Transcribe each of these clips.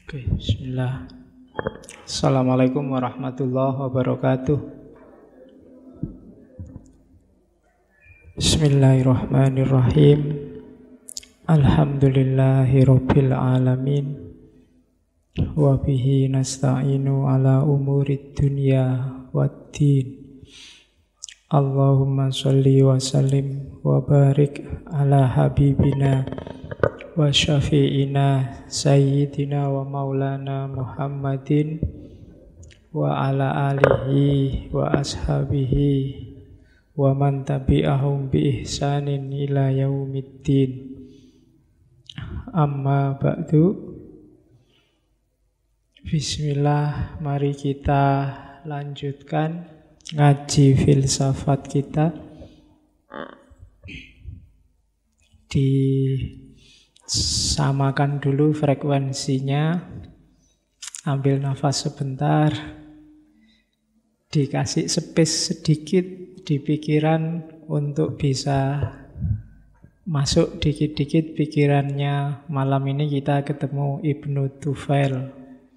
Oke, bismillah. Assalamualaikum warahmatullahi wabarakatuh. Bismillahirrahmanirrahim. Alhamdulillahirabbil alamin. Wa bihi nasta'inu ala umurid dunya waddin. Allahumma sholli wa sallim wa barik ala habibina wa syafi'ina sayyidina wa maulana Muhammadin wa ala alihi wa ashabihi wa man tabi'ahum bi ihsanin ila yaumiddin. Amma ba'du. Bismillah, mari kita lanjutkan ngaji filsafat kita. Disamakan dulu frekuensinya, ambil nafas sebentar, dikasih space sedikit di pikiran untuk bisa masuk dikit-dikit pikirannya. Malam ini kita ketemu Ibnu Tufail.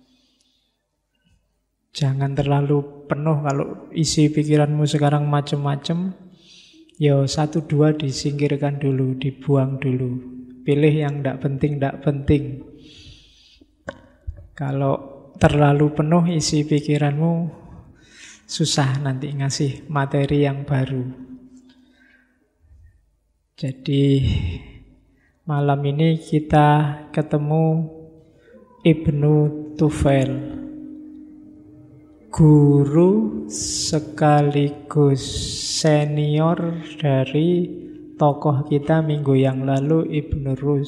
Jangan terlalu penuh, kalau isi pikiranmu sekarang macem-macem, ya 1-2 disingkirkan dulu, dibuang dulu. Pilih yang tidak penting. Kalau terlalu penuh isi pikiranmu, susah nanti ngasih materi yang baru. Jadi malam ini kita ketemu Ibnu Tufail, guru sekaligus senior dari tokoh kita minggu yang lalu, Ibnu Rus.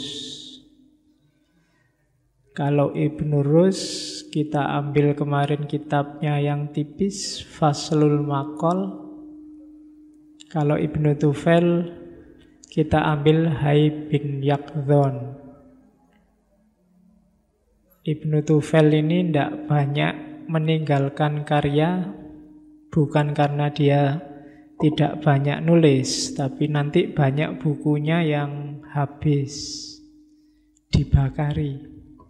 Kalau Ibnu Rus kita ambil kemarin kitabnya yang tipis, Faslul Maqal. Kalau Ibnu Tufail kita ambil Hai bin Yaqdhan. Ibnu Tufail ini tidak banyak meninggalkan karya, bukan karena dia tidak banyak nulis, tapi nanti banyak bukunya yang habis, dibakari.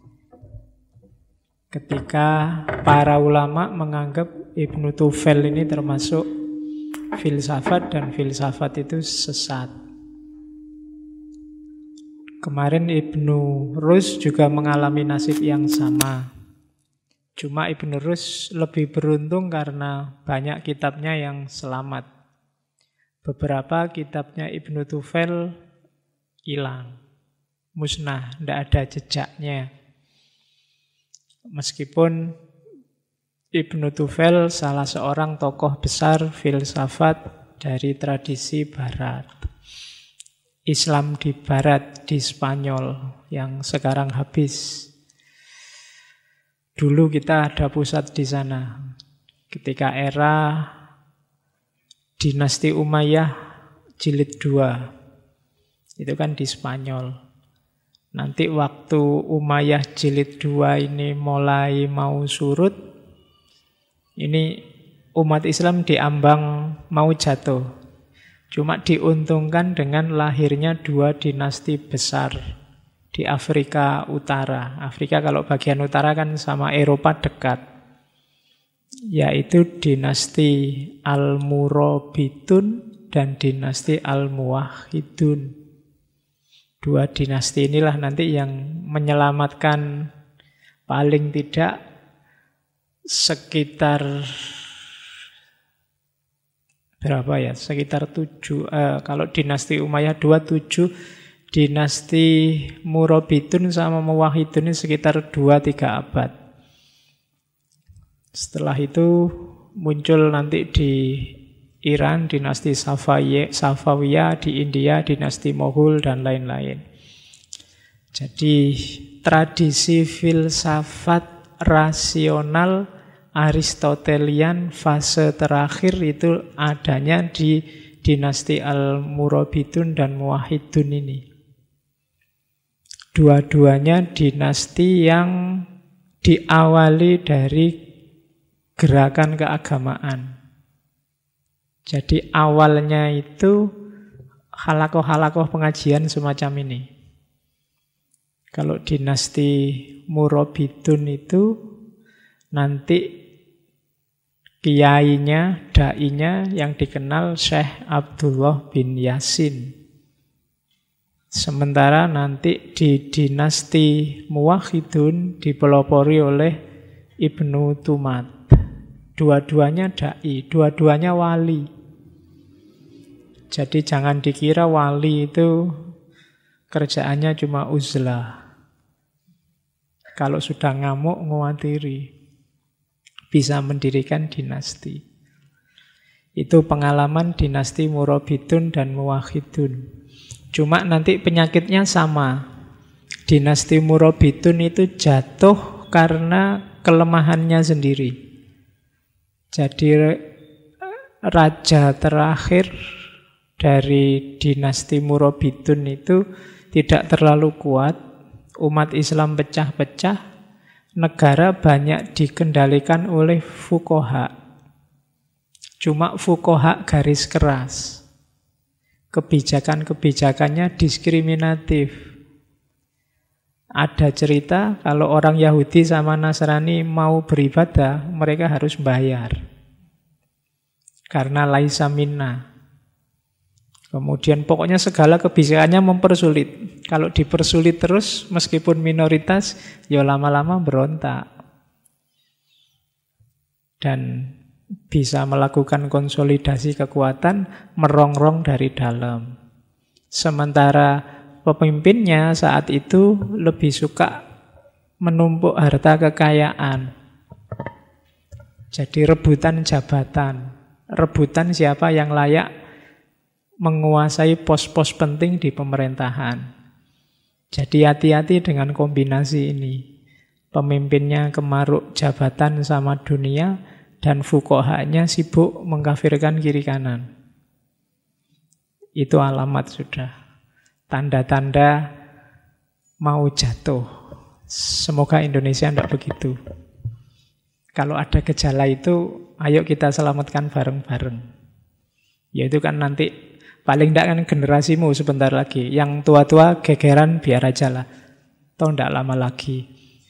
Ketika para ulama menganggap Ibnu Tufail ini termasuk filsafat dan filsafat itu sesat. Kemarin Ibnu Rus juga mengalami nasib yang sama. Cuma Ibnu Rus lebih beruntung karena banyak kitabnya yang selamat. Beberapa kitabnya Ibnu Tufail hilang, musnah, tidak ada jejaknya. Meskipun Ibnu Tufail salah seorang tokoh besar filsafat dari tradisi Barat. Islam di Barat, di Spanyol, yang sekarang habis. Dulu kita ada pusat di sana. Ketika era Dinasti Umayyah jilid 2. Itu kan di Spanyol. Nanti waktu Umayyah jilid 2 ini mulai mau surut, ini umat Islam diambang mau jatuh. Cuma diuntungkan dengan lahirnya 2 dinasti besar di Afrika Utara. Afrika kalau bagian utara kan sama Eropa dekat, yaitu dinasti Al-Murabitun dan dinasti Al-Muwahhidun. 2 dinasti inilah nanti yang menyelamatkan paling tidak sekitar berapa ya? Sekitar 7. Kalau dinasti Umayyah 27, dinasti Murabitun sama Muwahhidun ini sekitar 2-3 abad. Setelah itu muncul nanti di Iran dinasti Safawiyah, di India dinasti Moghul dan lain-lain. Jadi tradisi filsafat rasional Aristotelian fase terakhir itu adanya di dinasti Al-Murabitun dan Muwahhidun ini. Dua-duanya dinasti yang diawali dari gerakan keagamaan. Jadi awalnya itu halakoh-halakoh pengajian semacam ini. Kalau dinasti Murabitun itu nanti kiainya, dai-nya yang dikenal Syekh Abdullah bin Yasin. Sementara nanti di dinasti Muwahhidun dipelopori oleh Ibnu Tumat. Dua-duanya dai, dua-duanya wali. Jadi jangan dikira wali itu kerjaannya cuma uzlah. Kalau sudah ngamuk, nguatiri. Bisa mendirikan dinasti. Itu pengalaman dinasti Murabitun dan Muwahhidun. Cuma nanti penyakitnya sama. Dinasti Murabitun itu jatuh karena kelemahannya sendiri. Jadi raja terakhir dari dinasti Murabitun itu tidak terlalu kuat. Umat Islam pecah-pecah. Negara banyak dikendalikan oleh fuqaha. Cuma fuqaha garis keras. Kebijakan-kebijakannya diskriminatif. Ada cerita kalau orang Yahudi sama Nasrani mau beribadah, mereka harus bayar. Karena laisa minna. Kemudian pokoknya segala kebijakannya mempersulit. Kalau dipersulit terus, meskipun minoritas, ya lama-lama berontak. Dan bisa melakukan konsolidasi kekuatan, merongrong dari dalam. Sementara pemimpinnya saat itu lebih suka menumpuk harta kekayaan. Jadi rebutan jabatan. Rebutan siapa yang layak menguasai pos-pos penting di pemerintahan. Jadi hati-hati dengan kombinasi ini. Pemimpinnya kemaruk jabatan sama dunia, dan fuqahanya sibuk mengkafirkan kiri kanan. Itu alamat sudah. Tanda-tanda mau jatuh. Semoga Indonesia tidak begitu. Kalau ada gejala itu, ayo kita selamatkan bareng-bareng. Yaitu kan nanti paling tidak kan generasimu sebentar lagi. Yang tua-tua gegeran biar aja lah. Toh tidak lama lagi.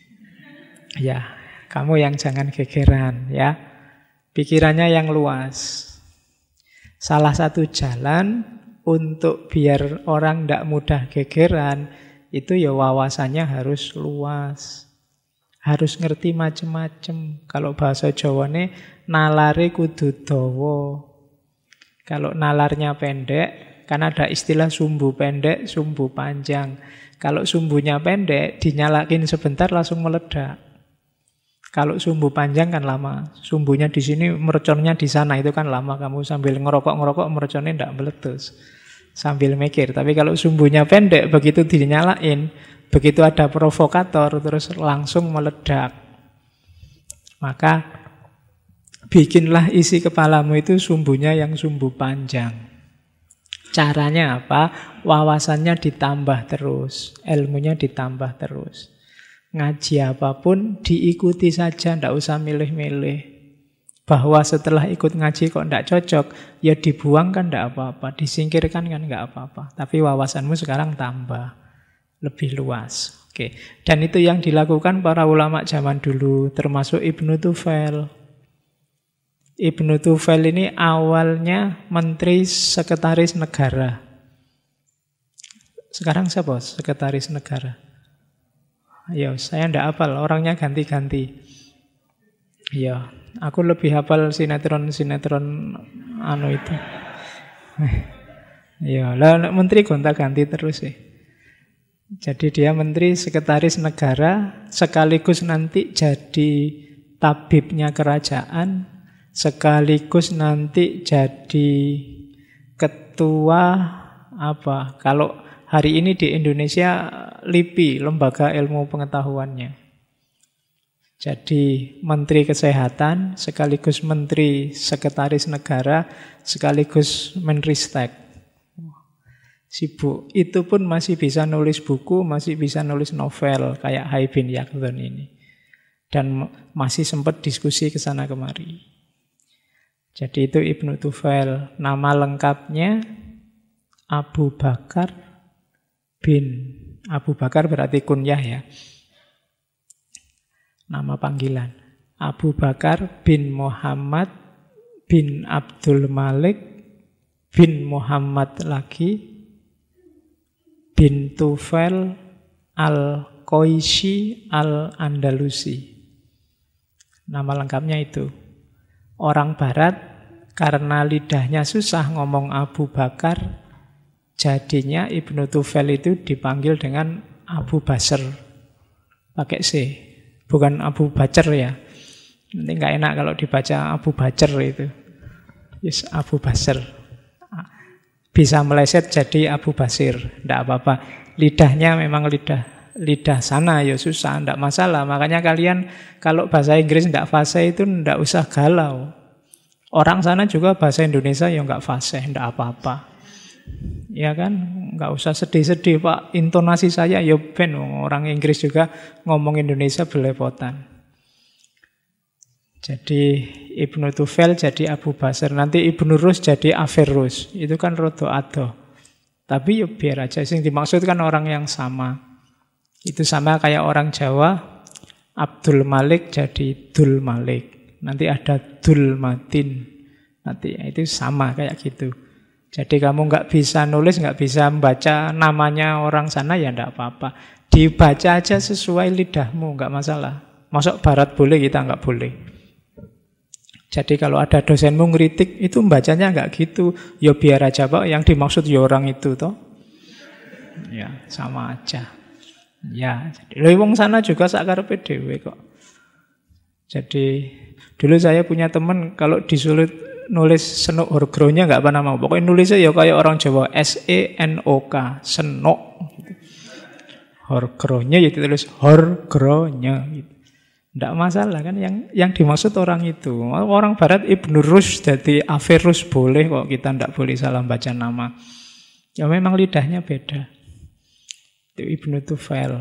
Ya, kamu yang jangan gegeran ya. Pikirannya yang luas. Salah satu jalan untuk biar orang tidak mudah gegeran, itu ya wawasannya harus luas. Harus ngerti macem-macem. Kalau bahasa Jawane, nalare kudu dawa. Kalau nalarnya pendek, kan ada istilah sumbu pendek, sumbu panjang. Kalau sumbunya pendek, dinyalakin sebentar langsung meledak. Kalau sumbu panjang kan lama. Sumbunya di sini, merconnya di sana, itu kan lama. Kamu sambil ngerokok-ngerokok, merconnya tidak meletus. Sambil mikir. Tapi kalau sumbunya pendek, begitu dinyalain, begitu ada provokator, terus langsung meledak. Maka bikinlah isi kepalamu itu sumbunya yang sumbu panjang. Caranya apa? Wawasannya ditambah terus, ilmunya ditambah terus. Ngaji apapun diikuti saja, tidak usah milih-milih. Bahwa setelah ikut ngaji kok tidak cocok, ya dibuang kan tidak apa-apa, disingkirkan kan tidak apa-apa. Tapi wawasanmu sekarang tambah, lebih luas. Oke. Dan itu yang dilakukan para ulama zaman dulu, termasuk Ibnu Tufail. Ibnu Tufail ini awalnya Menteri Sekretaris Negara. Sekarang siapa Sekretaris Negara? Ya, saya ndak hafal, orangnya ganti-ganti. Ya, aku lebih hafal sinetron-sinetron itu. Ya, lah menteri gonta-ganti terus sih. Jadi dia menteri sekretaris negara, sekaligus nanti jadi tabibnya kerajaan, sekaligus nanti jadi ketua apa? Kalau hari ini di Indonesia LIPI, Lembaga Ilmu Pengetahuannya. Jadi Menteri Kesehatan, sekaligus Menteri Sekretaris Negara, sekaligus Menristek. Sibuk. Itu pun masih bisa nulis buku, masih bisa nulis novel, kayak Hai bin Yaqdhan ini. Dan masih sempat diskusi ke sana kemari. Jadi itu Ibnu Tufail. Nama lengkapnya Abu Bakar bin Abu Bakar berarti kunyah ya. Nama panggilan. Abu Bakar bin Muhammad bin Abdul Malik bin Muhammad lagi bin Tufail al-Qaisi al-Andalusi. Nama lengkapnya itu. Orang Barat karena lidahnya susah ngomong Abu Bakar, jadinya Ibnu Tufail itu dipanggil dengan Abu Basr. Pakai C. Bukan Abu Bakar ya. Nanti nggak enak kalau dibaca Abu Bakar itu. Yes, Abu Basr. Bisa meleset jadi Abu Basir. Tidak apa-apa. Lidahnya memang lidah sana ya susah, tidak masalah. Makanya kalian kalau bahasa Inggris tidak fasih itu tidak usah galau. Orang sana juga bahasa Indonesia ya nggak fasih, tidak apa-apa. Ya kan, nggak usah sedih-sedih Pak. Intonasi saya ya ben, orang Inggris juga ngomong Indonesia belepotan. Jadi Ibnu Tufail jadi Abu Basr, nanti Ibnu Rus jadi Averrus. Itu kan rodo ado. Tapi ya biar aja, yang dimaksud kan orang yang sama. Itu sama kayak orang Jawa, Abdul Malik jadi Dul Malik. Nanti ada Dul Matin. Nanti itu sama kayak gitu. Jadi kamu nggak bisa nulis, nggak bisa membaca namanya orang sana ya nggak apa-apa. Dibaca aja sesuai lidahmu, nggak masalah. Masuk barat boleh, kita nggak boleh. Jadi kalau ada dosenmu ngeritik, itu membacanya nggak gitu. Ya biar aja Pak, yang dimaksud ya orang itu toh. Ya sama aja. Ya, jadi wong sana juga sakarepe dhewe kok. Jadi dulu saya punya teman kalau disulit nulis senok horgronya nggak apa nama. Pokoknya nulisnya ya kayak orang Jawa, SENOK, senok. Horgronya ya ditulis horgronya gitu. Tidak masalah kan, yang dimaksud orang itu. Orang Barat Ibnu Rus jadi Averrus boleh kok, kita tidak boleh salah baca nama. Ya memang lidahnya beda. Itu Ibnu Tufail.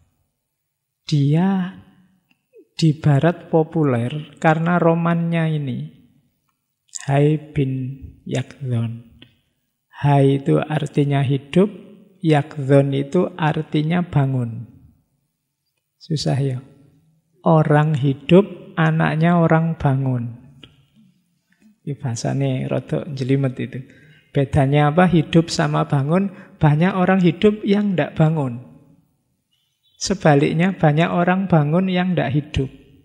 Dia di Barat populer karena romannya ini. Hai bin Yakdhon. Hai itu artinya hidup, Yakdhon itu artinya bangun. Susah ya. Orang hidup, anaknya orang bangun. Ini bahasanya rada jelimet itu. Bedanya apa? Hidup sama bangun. Banyak orang hidup yang tidak bangun. Sebaliknya banyak orang bangun yang tidak hidup.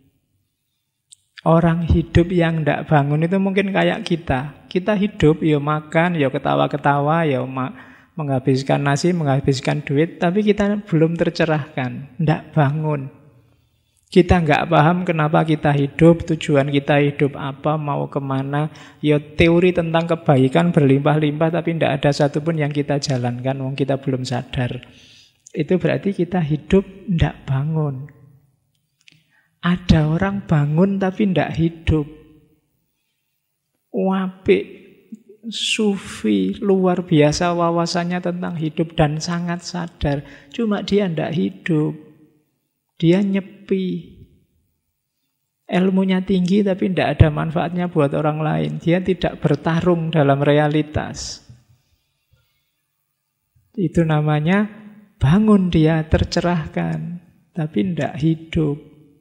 Orang hidup yang tidak bangun itu mungkin kayak kita. Kita hidup, ya makan, ya ketawa-ketawa, ya menghabiskan nasi, menghabiskan duit. Tapi kita belum tercerahkan. Tidak bangun. Kita nggak paham kenapa kita hidup, tujuan kita hidup apa, mau kemana. Ya teori tentang kebaikan berlimpah-limpah, tapi tidak ada satupun yang kita jalankan, wong kita belum sadar. Itu berarti kita hidup tidak bangun. Ada orang bangun tapi tidak hidup. Wapik, sufi, luar biasa wawasannya tentang hidup dan sangat sadar. Cuma dia tidak hidup. Dia nyepi. Ilmunya tinggi tapi tidak ada manfaatnya buat orang lain. Dia tidak bertarung dalam realitas. Itu namanya bangun, dia tercerahkan, tapi tidak hidup.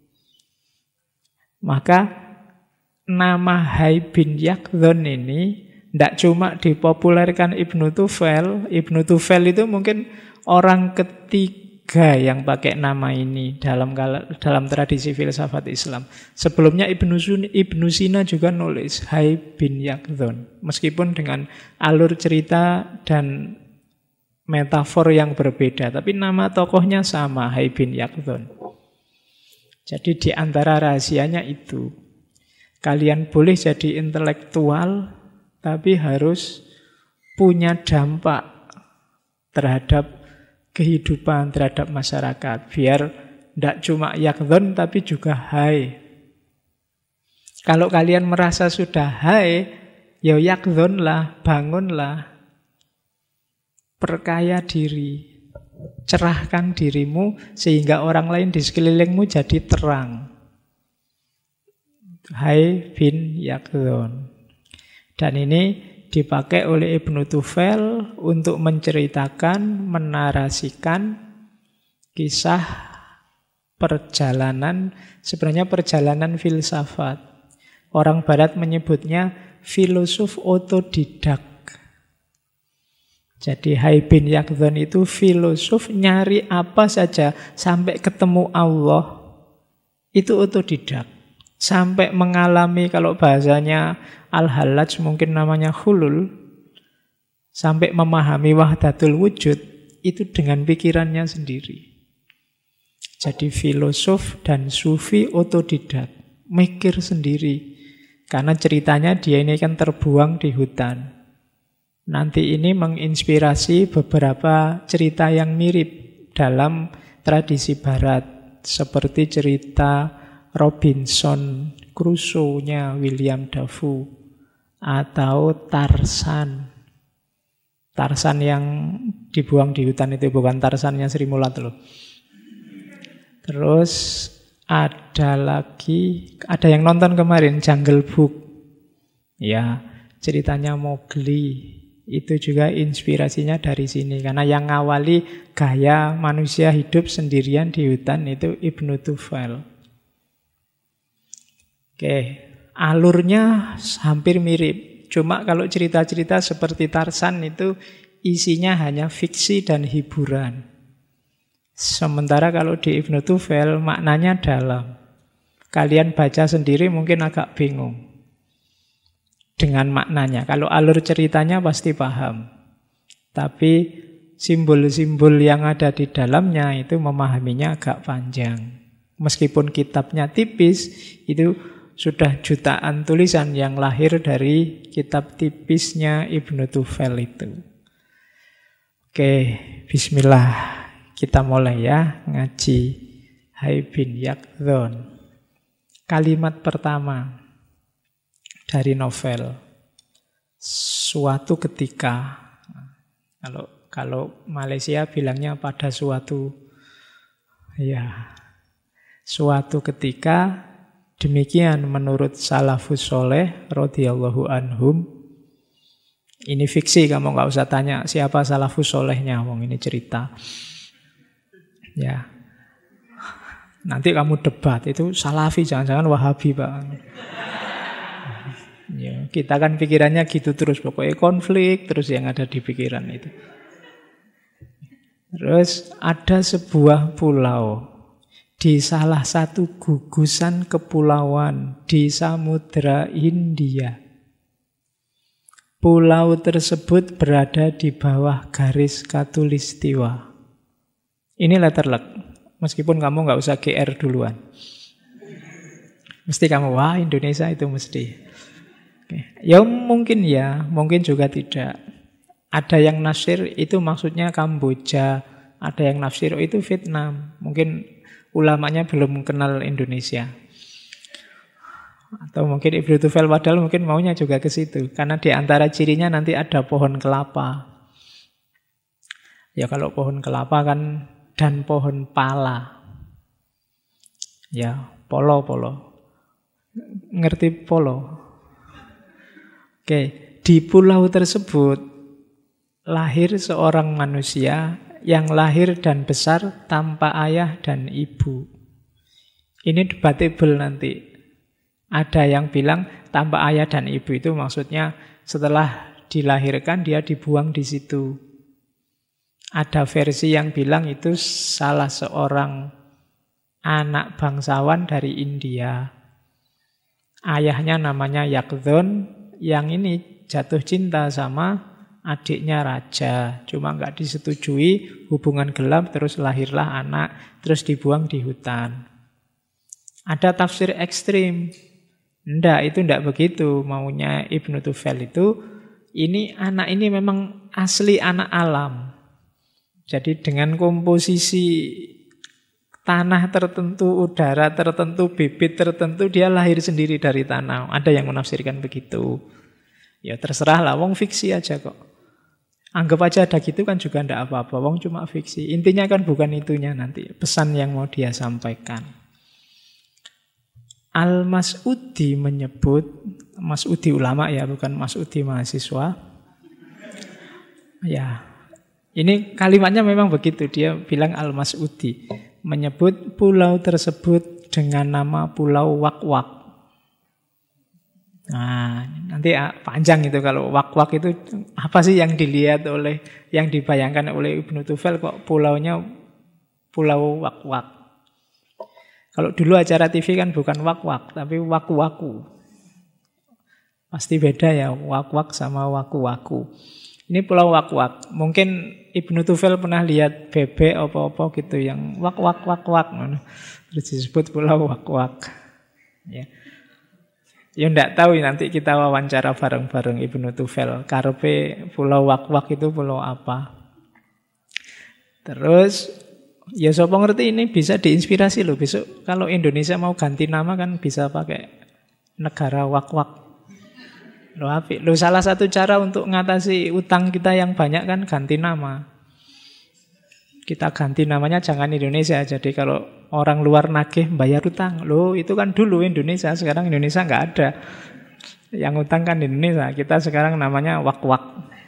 Maka nama Hai bin Yakdhon ini tidak cuma dipopulerkan Ibnu Tufail. Ibnu Tufail itu mungkin orang ketiga yang pakai nama ini dalam tradisi filsafat Islam. Sebelumnya Ibnu Sina juga nulis Hai bin Yakdhon, meskipun dengan alur cerita dan metafor yang berbeda, tapi nama tokohnya sama, Hai bin Yakdhon. Jadi di antara rahasianya itu, kalian boleh jadi intelektual, tapi harus punya dampak terhadap kehidupan, terhadap masyarakat. Biar tidak cuma Yakdhon tapi juga hai. Kalau kalian merasa sudah hai, ya Yakdhonlah, bangunlah. Perkaya diri. Cerahkan dirimu sehingga orang lain di sekelilingmu jadi terang. Hai bin Yakdhon. Dan ini dipakai oleh Ibnu Tufail untuk menceritakan, menarasikan Kisah perjalanan, sebenarnya perjalanan filsafat. Orang Barat menyebutnya filosof otodidak. Jadi Hai bin Yaqdhan itu filosof nyari apa saja sampai ketemu Allah. Itu otodidak. Sampai mengalami, kalau bahasanya Al-Hallaj mungkin namanya hulul, sampai memahami wahdatul wujud, itu dengan pikirannya sendiri. Jadi filosof dan sufi otodidak, mikir sendiri. Karena ceritanya dia ini kan terbuang di hutan. Nanti ini menginspirasi beberapa cerita yang mirip dalam tradisi barat. Seperti cerita Robinson Crusoe-nya William Dafoe. Atau Tarzan. Tarzan yang dibuang di hutan itu, bukan Tarzannya Sri Mulat loh. Terus ada lagi, ada yang nonton kemarin Jungle Book. Ya, ceritanya Mowgli. Itu juga inspirasinya dari sini. Karena yang ngawali gaya manusia hidup sendirian di hutan itu Ibnu Tufail. Oke, alurnya hampir mirip. Cuma kalau cerita-cerita seperti Tarzan itu isinya hanya fiksi dan hiburan. Sementara kalau di Ibnu Tufail maknanya dalam. Kalian baca sendiri mungkin agak bingung dengan maknanya. Kalau alur ceritanya pasti paham. Tapi simbol-simbol yang ada di dalamnya itu memahaminya agak panjang. Meskipun kitabnya tipis, itu sudah jutaan tulisan yang lahir dari kitab tipisnya Ibnu Tufail itu. Oke, bismillah. Kita mulai ya ngaji Hai bin Yaqdhan. Kalimat pertama dari novel. Suatu ketika, kalau Malaysia bilangnya pada suatu, ya, suatu ketika, demikian menurut salafus soleh radhiyallahu anhum. Ini fiksi, kamu nggak usah tanya siapa salafus solehnya, wong ini cerita. Ya, nanti kamu debat itu salafi, jangan-jangan wahabi Pak. Ya, kita kan pikirannya gitu terus, pokoknya konflik terus yang ada di pikiran itu. Terus ada sebuah pulau di salah satu gugusan kepulauan di Samudra Hindia. Pulau tersebut berada di bawah garis khatulistiwa. Ini letter luck, meskipun kamu nggak usah GR duluan. Mesti kamu, wah Indonesia itu mesti. Ya mungkin ya, mungkin juga tidak. Ada yang nafsir itu maksudnya Kamboja, ada yang nafsir itu Vietnam. Mungkin ulamanya belum kenal Indonesia. Atau mungkin Ibnu Tufail padahal mungkin maunya juga ke situ. Karena di antara cirinya nanti ada pohon kelapa. Ya kalau pohon kelapa kan, dan pohon pala. Ya, polo. Ngerti polo? Oke, di pulau tersebut lahir seorang manusia yang lahir dan besar tanpa ayah dan ibu. Ini debatable nanti. Ada yang bilang tanpa ayah dan ibu itu maksudnya setelah dilahirkan dia dibuang di situ. Ada versi yang bilang itu salah seorang anak bangsawan dari India. Ayahnya namanya Yaqdhan. Yang ini jatuh cinta sama adiknya raja. Cuma nggak disetujui, hubungan gelap, terus lahirlah anak, terus dibuang di hutan. Ada tafsir ekstrim. Itu enggak begitu. Maunya Ibnu Tufail itu, ini anak ini memang asli anak alam. Jadi dengan komposisi tanah tertentu, udara tertentu, bibit tertentu, dia lahir sendiri dari tanah. Ada yang menafsirkan begitu. Ya terserah lah, wong fiksi aja kok. Anggap aja ada gitu kan juga ndak apa-apa, wong cuma fiksi. Intinya kan bukan itunya nanti, pesan yang mau dia sampaikan. Al-Mas'udi menyebut, Mas'udi ulama ya, bukan Mas'udi mahasiswa. Ya, Ini kalimatnya memang begitu. Dia bilang Al-Mas'udi menyebut pulau tersebut dengan nama Pulau Wak-Wak. Nah, nanti panjang itu kalau Wak-Wak itu apa sih yang dilihat oleh, yang dibayangkan oleh Ibnu Tufel kok pulaunya Pulau Wak-Wak. Kalau dulu acara TV kan bukan Wak-Wak tapi Waku-Waku. Pasti beda ya Wak-Wak sama Waku-Waku. Ini Pulau Wak-Wak. Mungkin Ibnu Tufel pernah lihat bebek apa-apa gitu yang wak-wak-wak-wak. Terus disebut Pulau Wak-Wak. Ya. Ya enggak tahu nanti kita wawancara bareng-bareng Ibnu Tufel. Karepe Pulau Wak-Wak itu pulau apa. Terus ya sapa ngerti ini bisa diinspirasi loh. Besok kalau Indonesia mau ganti nama kan bisa pakai negara Wak-Wak. Loh, salah satu cara untuk mengatasi utang kita yang banyak kan ganti nama. Kita ganti namanya jangan Indonesia. Jadi kalau orang luar nagih bayar utang. Loh itu kan dulu Indonesia. Sekarang Indonesia nggak ada. Yang utang kan Indonesia. Kita sekarang namanya Wak-Wak.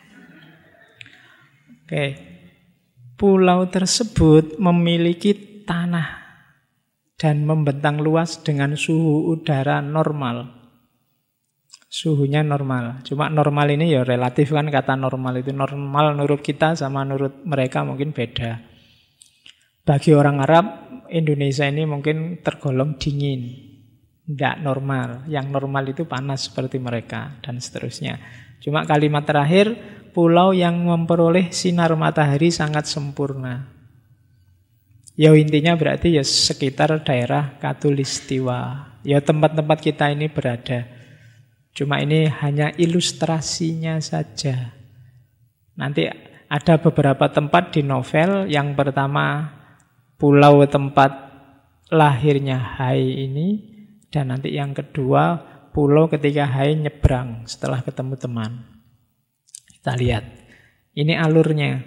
Oke. Pulau tersebut memiliki tanah dan membentang luas dengan suhu udara normal. Suhunya normal. Cuma normal ini ya relatif kan, kata normal itu. Normal menurut kita sama menurut mereka mungkin beda. Bagi orang Arab, Indonesia ini mungkin tergolong dingin. Tidak normal. Yang normal itu panas seperti mereka dan seterusnya. Cuma kalimat terakhir, pulau yang memperoleh sinar matahari sangat sempurna. Ya intinya berarti ya sekitar daerah Katulistiwa. Ya tempat-tempat kita ini berada. Cuma ini hanya ilustrasinya saja. Nanti ada beberapa tempat di novel. Yang pertama pulau tempat lahirnya Hai ini. Dan nanti yang kedua pulau ketika Hai nyebrang setelah ketemu teman. Kita lihat. Ini alurnya.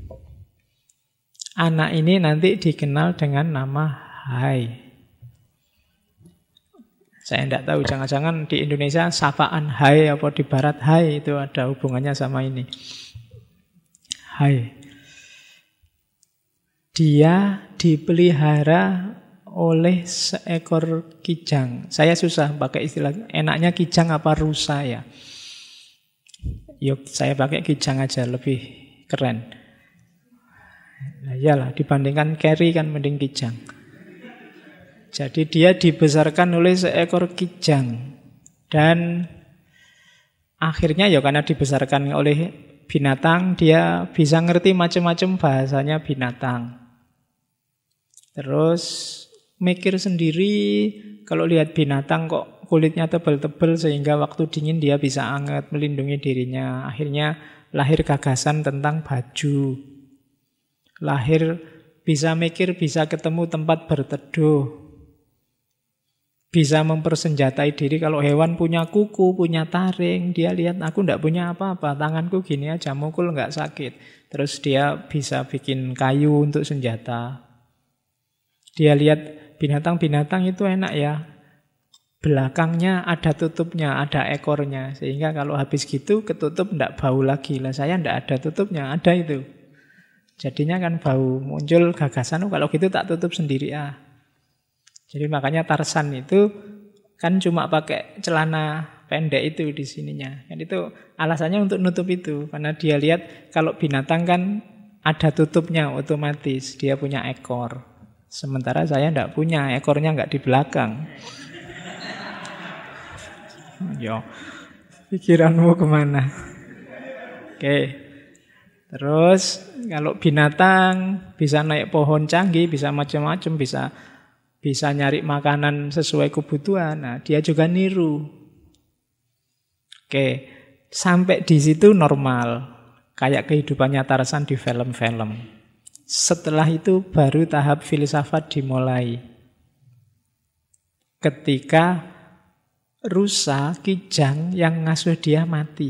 Anak ini nanti dikenal dengan nama Hai. Saya tidak tahu, jangan-jangan di Indonesia sapaan hai apa di barat hai itu ada hubungannya sama ini. Hai. Dia dipelihara oleh seekor kijang. Saya susah pakai istilah, enaknya kijang apa rusa ya. Yuk, saya pakai kijang aja lebih keren. Nah, iyalah, dibandingkan Carry kan mending kijang. Jadi dia dibesarkan oleh seekor kijang. Dan akhirnya ya karena dibesarkan oleh binatang, dia bisa ngerti macam-macam bahasanya binatang. Terus mikir sendiri, kalau lihat binatang kok kulitnya tebal-tebal sehingga waktu dingin dia bisa hangat, melindungi dirinya. Akhirnya lahir gagasan tentang baju. Lahir bisa mikir, bisa ketemu tempat berteduh. Bisa mempersenjatai diri. Kalau hewan punya kuku, punya taring, dia lihat aku tidak punya apa-apa, tanganku gini aja, mukul nggak sakit. Terus dia bisa bikin kayu untuk senjata. Dia lihat binatang-binatang itu enak ya, belakangnya ada tutupnya, ada ekornya, sehingga kalau habis gitu ketutup tidak bau lagi. Lah saya tidak ada tutupnya, ada itu. Jadinya kan bau, muncul gagasan, kalau gitu tak tutup sendiri ah. Jadi makanya Tarsan itu kan cuma pakai celana pendek itu di sininya. Kan itu alasannya untuk nutup itu. Karena dia lihat kalau binatang kan ada tutupnya otomatis. Dia punya ekor. Sementara saya tidak punya, ekornya nggak di belakang. Yo, pikiranmu kemana? Oke. Terus kalau binatang bisa naik pohon canggih, bisa macam-macam, bisa nyari makanan sesuai kebutuhan. Nah, dia juga niru. Oke, sampai di situ normal. Kayak kehidupannya Tarsan di film-film. Setelah itu baru tahap filsafat dimulai. Ketika rusa, kijang yang ngasuh dia mati.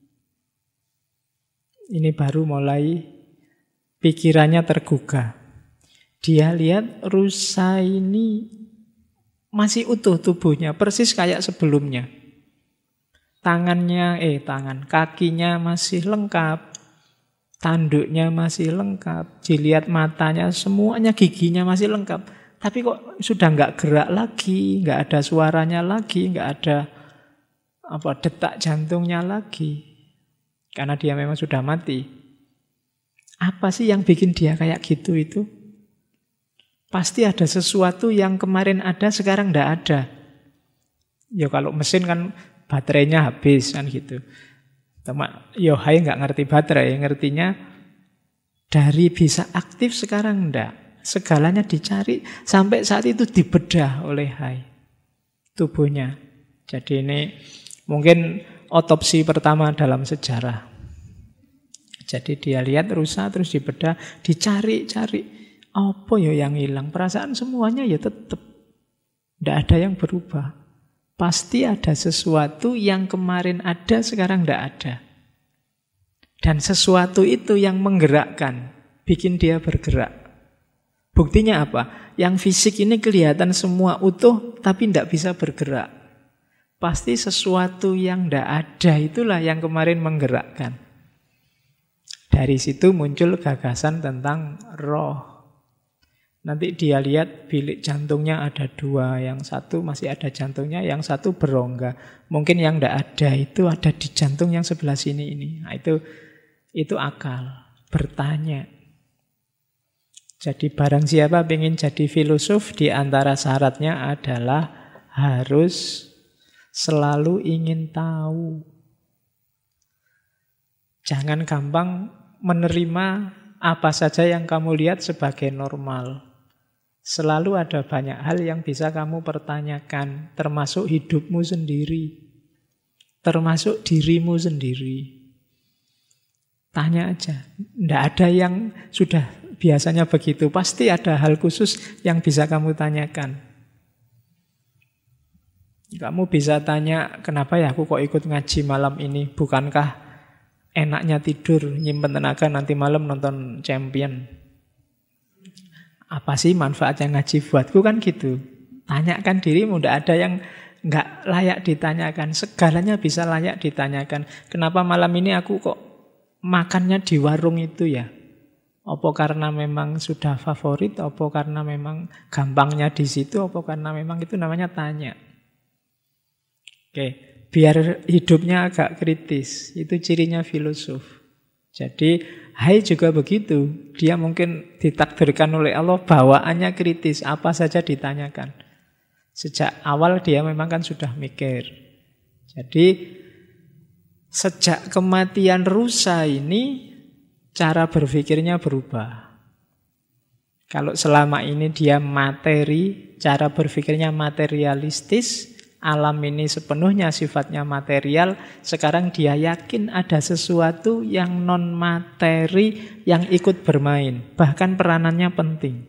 Ini baru mulai pikirannya tergugah. Dia lihat rusa ini masih utuh tubuhnya, persis kayak sebelumnya. Kakinya masih lengkap. tanduknya masih lengkap, dilihat matanya, semuanya giginya masih lengkap. Tapi kok sudah nggak gerak lagi, nggak ada suaranya lagi, nggak ada detak jantungnya lagi. Karena dia memang sudah mati. Apa sih yang bikin dia kayak gitu itu? Pasti ada sesuatu yang kemarin ada, sekarang nggak ada. Ya kalau mesin kan baterainya habis kan gitu. Hai nggak ngerti baterai, ngertinya dari bisa aktif sekarang enggak. Segalanya dicari sampai saat itu dibedah oleh Hai tubuhnya. Jadi ini mungkin otopsi pertama dalam sejarah. Jadi dia lihat rusa terus dibedah, dicari-cari. Apa ya yang hilang? Perasaan semuanya ya tetap. Tidak ada yang berubah. Pasti ada sesuatu yang kemarin ada, sekarang tidak ada. Dan sesuatu itu yang menggerakkan, bikin dia bergerak. Buktinya apa? Yang fisik ini kelihatan semua utuh, tapi tidak bisa bergerak. Pasti sesuatu yang tidak ada itulah yang kemarin menggerakkan. Dari situ muncul gagasan tentang roh. Nanti dia lihat bilik jantungnya ada 2, yang satu masih ada jantungnya, yang satu berongga. Mungkin yang tidak ada itu ada di jantung yang sebelah sini ini. Nah, itu akal, bertanya. Jadi barang siapa ingin jadi filosof, di antara syaratnya adalah harus selalu ingin tahu. Jangan gampang menerima apa saja yang kamu lihat sebagai normal. Selalu ada banyak hal yang bisa kamu pertanyakan, termasuk hidupmu sendiri, termasuk dirimu sendiri. Tanya aja. Tidak ada yang sudah biasanya begitu. Pasti ada hal khusus yang bisa kamu tanyakan. Kamu bisa tanya, kenapa ya aku kok ikut ngaji malam ini? Bukankah enaknya tidur, nyimpen tenaga nanti malam nonton Champion? Apa sih manfaatnya ngaji buatku, kan gitu. Tanyakan dirimu, tidak ada yang nggak layak ditanyakan. Segalanya bisa layak ditanyakan. Kenapa malam ini aku kok makannya di warung itu ya? Apa karena memang sudah favorit? Apa karena memang gampangnya di situ? Apa karena memang itu namanya tanya? Oke, biar hidupnya agak kritis. Itu cirinya filosof. Jadi Hai juga begitu. Dia mungkin ditakdirkan oleh Allah bawaannya kritis. Apa saja ditanyakan. Sejak awal dia memang kan sudah mikir. Jadi sejak kematian rusa ini cara berpikirnya berubah. Kalau selama ini dia materi, cara berpikirnya materialistis, alam ini sepenuhnya sifatnya material. Sekarang dia yakin ada sesuatu yang non-materi yang ikut bermain. Bahkan peranannya penting.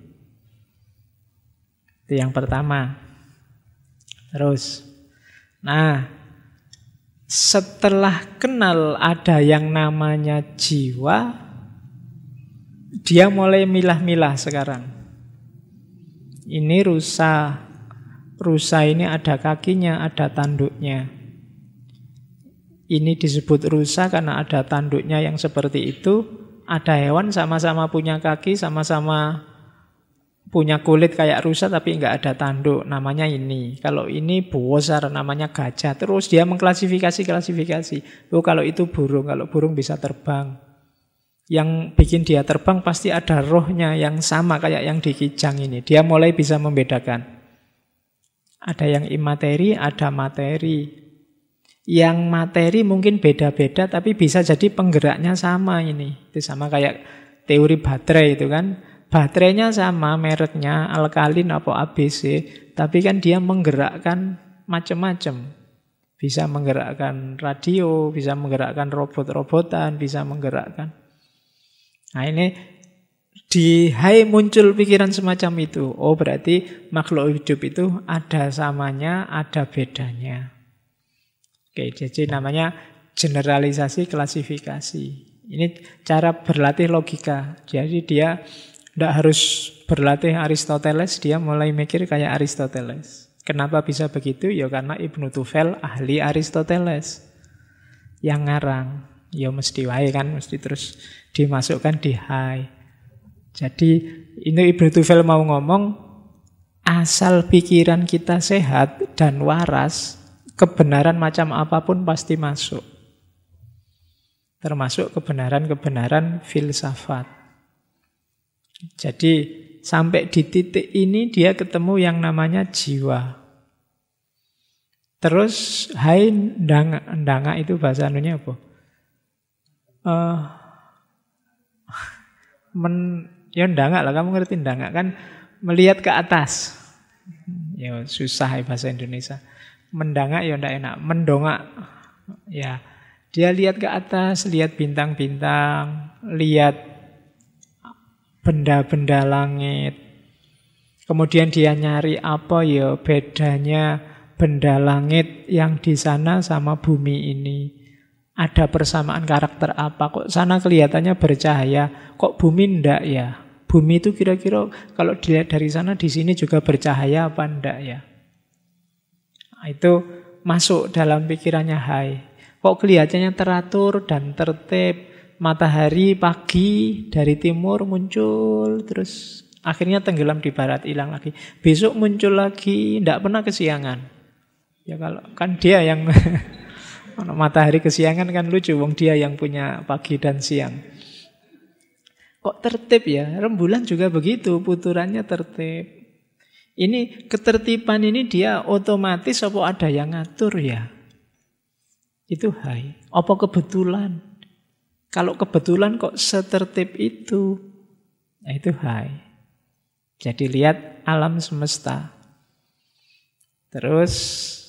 Itu yang pertama. Terus, nah, setelah kenal ada yang namanya jiwa, dia mulai milah-milah sekarang. Ini rusa. Rusa ini ada kakinya, ada tanduknya. Ini disebut rusa karena ada tanduknya yang seperti itu. Ada hewan sama-sama punya kaki, sama-sama punya kulit kayak rusa tapi nggak ada tanduk. Namanya ini. Kalau ini bosar, namanya gajah. Terus dia mengklasifikasi. Oh, kalau itu burung, kalau burung bisa terbang. Yang bikin dia terbang pasti ada rohnya yang sama kayak yang di kijang ini. Dia mulai bisa membedakan. Ada yang imateri, ada materi. Yang materi mungkin beda-beda, tapi bisa jadi penggeraknya sama ini. Itu sama kayak teori baterai itu kan. Baterainya sama, mereknya alkalin atau ABC, tapi kan dia menggerakkan macam-macam. Bisa menggerakkan radio, bisa menggerakkan robot-robotan, bisa menggerakkan. Nah ini di Hai muncul pikiran semacam itu. Oh, berarti makhluk hidup itu ada samanya, ada bedanya. Oke, jadi namanya generalisasi klasifikasi. Ini cara berlatih logika. Jadi dia tidak harus berlatih Aristoteles, dia mulai mikir kayak Aristoteles. Kenapa bisa begitu? Ya karena Ibnu Tufel ahli Aristoteles yang ngarang. Ya mesti wae kan, mesti terus dimasukkan di hai. Jadi ini Ibnu Tufel mau ngomong, asal pikiran kita sehat dan waras, kebenaran macam apapun pasti masuk. Termasuk kebenaran-kebenaran filsafat. Jadi sampai di titik ini dia ketemu yang namanya jiwa. Terus hai ndanga itu bahasa anunya apa? Ya ndanga lah, kamu ngerti ndanga kan, melihat ke atas. Ya susah ya bahasa Indonesia. Mendangak ya ndak enak, mendongak. Ya, dia lihat ke atas, lihat bintang-bintang, lihat benda-benda langit. Kemudian dia nyari apa ya bedanya benda langit yang di sana sama bumi ini. Ada persamaan karakter apa? Kok sana kelihatannya bercahaya, kok bumi ndak ya? Bumi itu kira-kira kalau dilihat dari sana di sini juga bercahaya apa ndak ya? Nah, itu masuk dalam pikirannya hai. Kok kelihatannya teratur dan tertib? Matahari pagi dari timur muncul, terus akhirnya tenggelam di barat, hilang lagi. Besok muncul lagi, ndak pernah kesiangan. Ya kalau kan dia yang matahari kesiangan kan lucu, wong dia yang punya pagi dan siang. Kok tertib ya? Rembulan juga begitu, puturannya tertib. Ini ketertiban ini dia otomatis apa ada yang ngatur ya? Itu hai. Apa kebetulan? Kalau kebetulan kok setertib itu? Nah itu hai. Jadi lihat alam semesta. Terus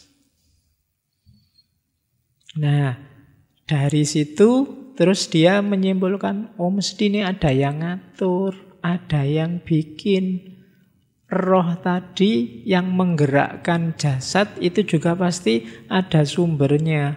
nah, dari situ terus dia menyimpulkan, oh mesti ini ada yang ngatur, ada yang bikin. Roh tadi yang menggerakkan jasad itu juga pasti ada sumbernya.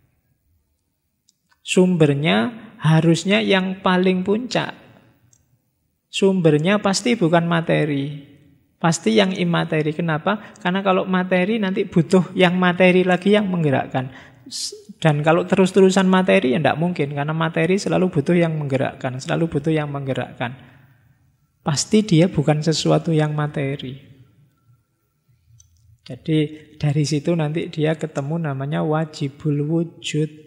Sumbernya harusnya yang paling puncak. Sumbernya pasti bukan materi. Pasti yang imateri. Kenapa? Karena kalau materi nanti butuh yang materi lagi yang menggerakkan. Dan kalau terus-terusan materi ya tidak mungkin. Karena materi selalu butuh yang menggerakkan. Selalu butuh yang menggerakkan. Pasti dia bukan sesuatu yang materi. Jadi dari situ nanti dia ketemu namanya wajibul wujud.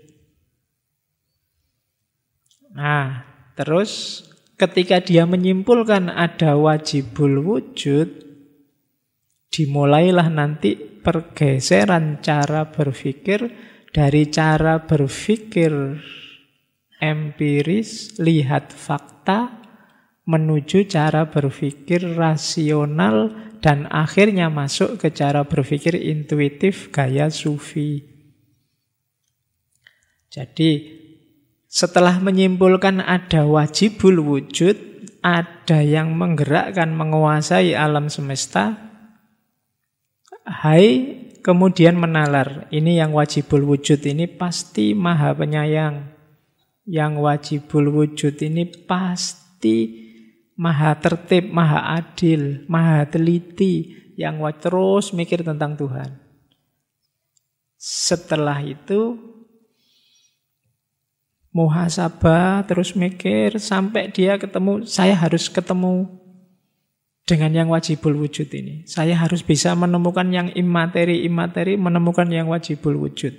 Nah, terus ketika dia menyimpulkan ada wajibul wujud, dimulailah nanti pergeseran cara berpikir dari cara berpikir empiris, lihat fakta, menuju cara berpikir rasional, dan akhirnya masuk ke cara berpikir intuitif gaya sufi. Jadi setelah menyimpulkan ada wajibul wujud, ada yang menggerakkan, menguasai alam semesta, hai kemudian menalar. Ini yang wajibul wujud ini pasti maha penyayang. Yang wajibul wujud ini pasti maha tertib, maha adil, maha teliti, yang terus mikir tentang Tuhan. Setelah itu muhasabah, terus mikir sampai dia ketemu, saya harus ketemu dengan yang wajibul wujud ini. Saya harus bisa menemukan yang imateri, menemukan yang wajibul wujud.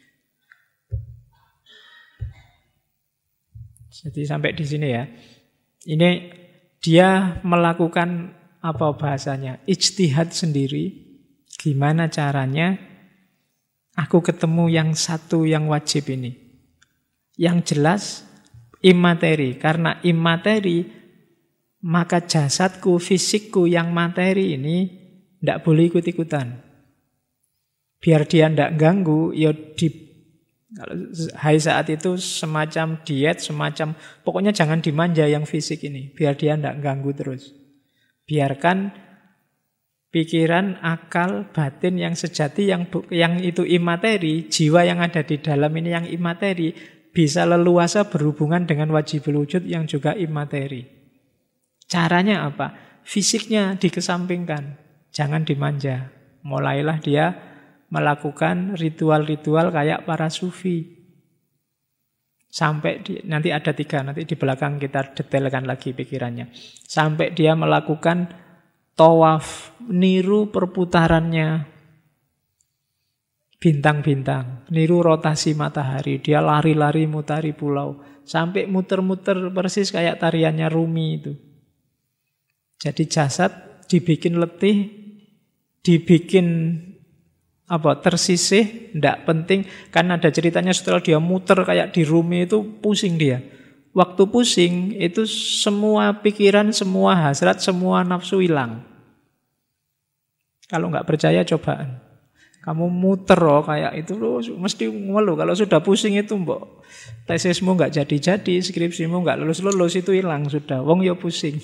Jadi sampai di sini ya. Ini dia melakukan apa bahasanya? Ijtihad sendiri. Gimana caranya aku ketemu yang satu yang wajib ini? Yang jelas imateri. Karena imateri, maka jasadku, fisikku yang materi ini tidak boleh ikut-ikutan. Biar dia tidak ganggu, ya kalau hai saat itu semacam diet, semacam pokoknya jangan dimanja yang fisik ini. Biar dia tidak ganggu terus. Biarkan pikiran, akal, batin yang sejati, yang itu imateri, jiwa yang ada di dalam ini yang imateri, bisa leluasa berhubungan dengan wajibul wujud yang juga imateri. Caranya apa? Fisiknya dikesampingkan, jangan dimanja. Mulailah dia melakukan ritual-ritual kayak para sufi. Sampai nanti ada 3, nanti di belakang kita detailkan lagi pikirannya. Sampai dia melakukan tawaf, niru perputarannya bintang-bintang, niru rotasi matahari. Dia lari-lari mutari pulau, sampai muter-muter persis kayak tariannya Rumi itu. Jadi jasad dibikin letih, dibikin tersisih, tidak penting. Kan ada ceritanya setelah dia muter kayak di Rumi itu pusing dia. Waktu pusing itu semua pikiran, semua hasrat, semua nafsu hilang. Kalau nggak percaya cobaan. Kamu muter kayak itu mesti ngeluh. Kalau sudah pusing itu mbok tesismu nggak jadi-jadi, skripsimu nggak lulus-lulus, itu hilang sudah. Wong ya pusing.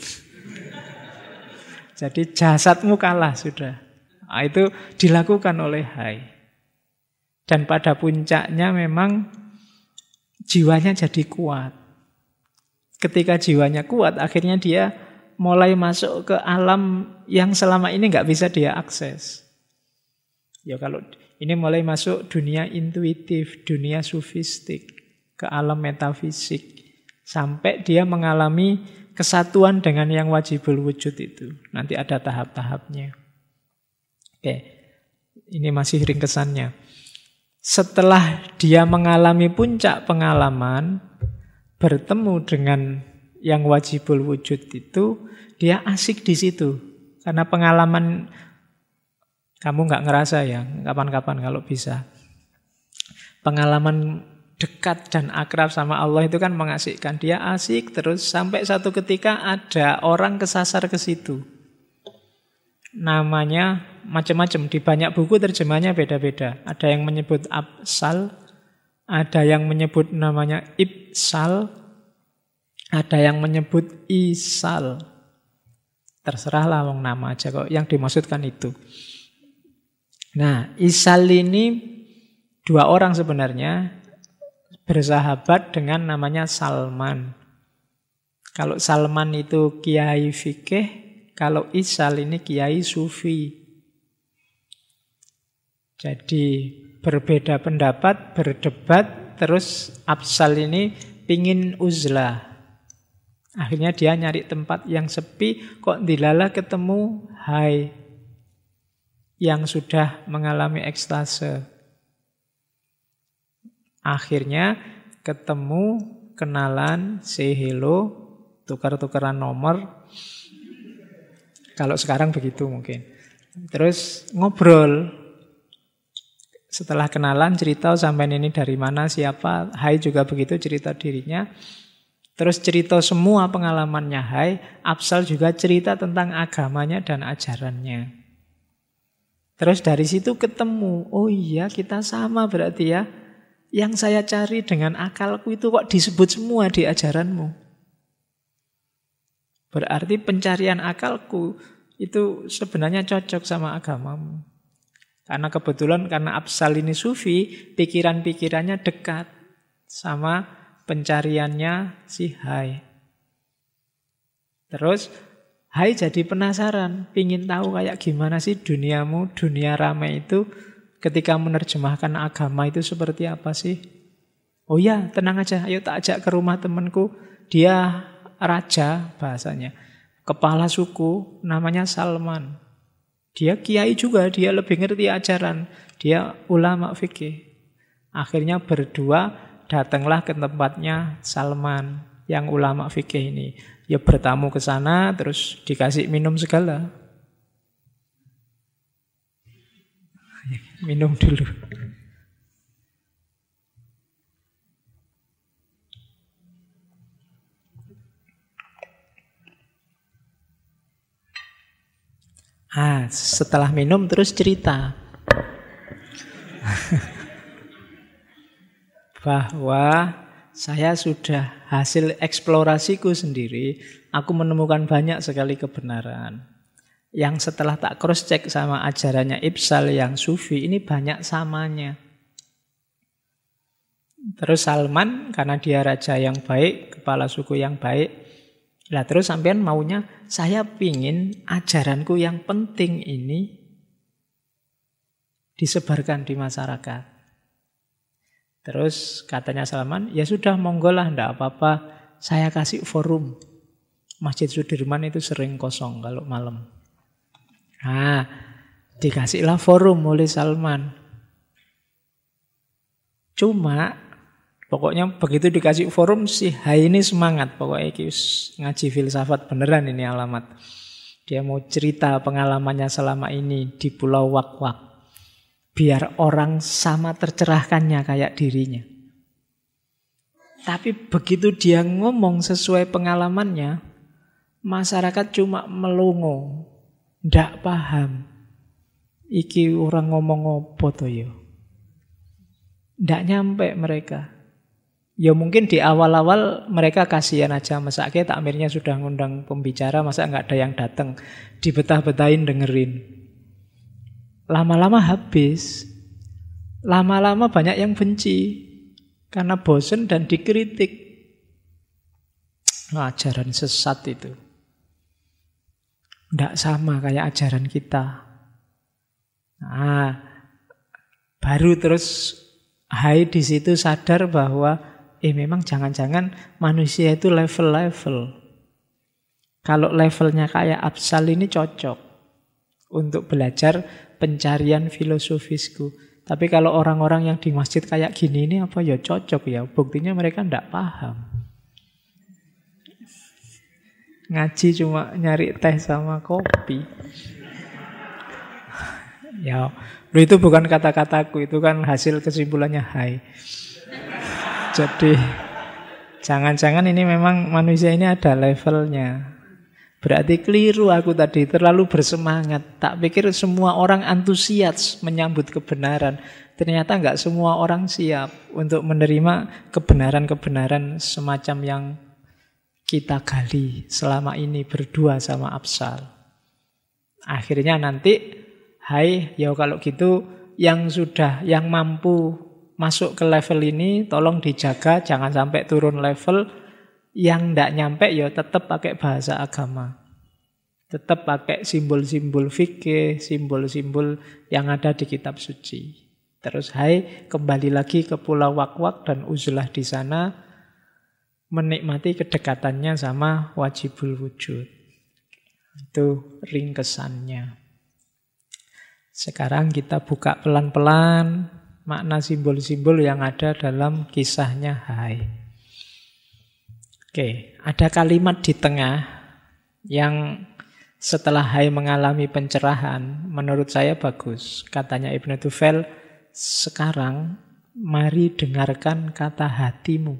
Jadi jasadmu kalah sudah. Nah, itu dilakukan oleh Hai. Dan pada puncaknya memang jiwanya jadi kuat. Ketika jiwanya kuat, akhirnya dia mulai masuk ke alam yang selama ini nggak bisa dia akses. Ya kalau ini mulai masuk dunia intuitif, dunia sufistik, ke alam metafisik. Sampai dia mengalami kesatuan dengan yang wajibul wujud itu. Nanti ada tahap-tahapnya. Oke, ini masih ringkesannya. Setelah dia mengalami puncak pengalaman, bertemu dengan yang wajibul wujud itu, dia asik di situ. Karena pengalaman, kamu nggak ngerasa ya, kapan-kapan kalau bisa. Pengalaman dekat dan akrab sama Allah itu kan mengasikkan. Dia asik terus sampai satu ketika ada orang kesasar ke situ. Namanya macam-macam, di banyak buku terjemahnya beda-beda. Ada yang menyebut Absal, ada yang menyebut namanya Ibsal, ada yang menyebut Isal. Terserahlah wong nama aja kok, yang dimaksudkan itu. Nah, Isal ini 2 orang sebenarnya bersahabat dengan namanya Salman. Kalau Salman itu kiai fikih, kalau Isal ini kiai sufi. Jadi berbeda pendapat, berdebat, terus Absal ini pingin uzlah. Akhirnya dia nyari tempat yang sepi, kok dilala ketemu Hai yang sudah mengalami ekstase. Akhirnya ketemu, kenalan, say hello, tukar-tukaran nomor. Kalau sekarang begitu mungkin. Terus ngobrol. Setelah kenalan cerita sampai ini dari mana, siapa. Hai juga begitu cerita dirinya. Terus cerita semua pengalamannya Hai. Absal juga cerita tentang agamanya dan ajarannya. Terus dari situ ketemu. Oh iya, kita sama berarti ya. Yang saya cari dengan akalku itu kok disebut semua di ajaranmu. Berarti pencarian akalku itu sebenarnya cocok sama agamamu. Karena kebetulan karena Absal ini sufi, pikiran-pikirannya dekat sama pencariannya si Hai. Terus Hai jadi penasaran, pingin tahu kayak gimana sih duniamu, dunia ramai itu ketika menerjemahkan agama itu seperti apa sih? Oh ya, tenang aja, ayo tak ajak ke rumah temanku. Dia raja bahasanya, kepala suku, namanya Salman. Dia kiai juga, dia lebih ngerti ajaran. Dia ulama fikih. Akhirnya berdua datanglah ke tempatnya Salman, yang ulama fikih ini. Ya bertamu ke sana, terus dikasih minum segala. Minum dulu. Setelah minum terus cerita bahwa saya sudah hasil eksplorasiku sendiri, aku menemukan banyak sekali kebenaran. Yang setelah tak cross check sama ajarannya Ibsal yang sufi, ini banyak samanya. Terus Salman, karena dia raja yang baik, kepala suku yang baik, lah terus sampean maunya, saya pingin ajaranku yang penting ini disebarkan di masyarakat. Terus katanya Salman, ya sudah monggo lah, enggak apa-apa. Saya kasih forum. Masjid Sudirman itu sering kosong kalau malam. Nah, dikasihlah forum oleh Salman. Cuma, pokoknya begitu dikasih forum, si Hai ini semangat. Pokoknya ngaji filsafat beneran ini alamat. Dia mau cerita pengalamannya selama ini di Pulau Wak-Wak. Biar orang sama tercerahkannya kayak dirinya. Tapi begitu dia ngomong sesuai pengalamannya, masyarakat cuma melongo, ndak paham. Iki orang ngomong apa to ya? Ndak nyampe mereka. Ya mungkin di awal-awal mereka kasihan aja, mesake takmirnya sudah ngundang pembicara, masa nggak ada yang datang, dibetah-betahin dengerin. Lama-lama habis. Lama-lama banyak yang benci. Karena bosen dan dikritik. Ajaran sesat itu. Tidak sama kayak ajaran kita. Nah, baru terus Hai di situ sadar bahwa memang jangan-jangan manusia itu level-level. Kalau levelnya kayak Absal ini cocok untuk belajar pencarian filosofisku. Tapi kalau orang-orang yang di masjid kayak gini ini apa ya cocok ya? Buktinya mereka tidak paham. Ngaji cuma nyari teh sama kopi. Ya, itu bukan kata-kataku, itu kan hasil kesimpulannya Hai. Jadi jangan-jangan ini memang manusia ini ada levelnya. Berarti keliru aku tadi, terlalu bersemangat. Tak pikir semua orang antusias menyambut kebenaran. Ternyata enggak semua orang siap untuk menerima kebenaran-kebenaran semacam yang kita gali selama ini berdua sama Absal. Akhirnya nanti, Hai, ya kalau gitu yang mampu masuk ke level ini, tolong dijaga, jangan sampai turun level. Yang tidak nyampe ya tetap pakai bahasa agama. Tetap pakai simbol-simbol fikih, simbol-simbol yang ada di kitab suci. Terus Hai kembali lagi ke Pulau Wak-Wak dan uzlah di sana menikmati kedekatannya sama wajibul wujud. Itu ringkesannya. Sekarang kita buka pelan-pelan makna simbol-simbol yang ada dalam kisahnya Hai. Oke, ada kalimat di tengah yang setelah Hai mengalami pencerahan, menurut saya bagus. Katanya Ibnu Tufail, sekarang mari dengarkan kata hatimu.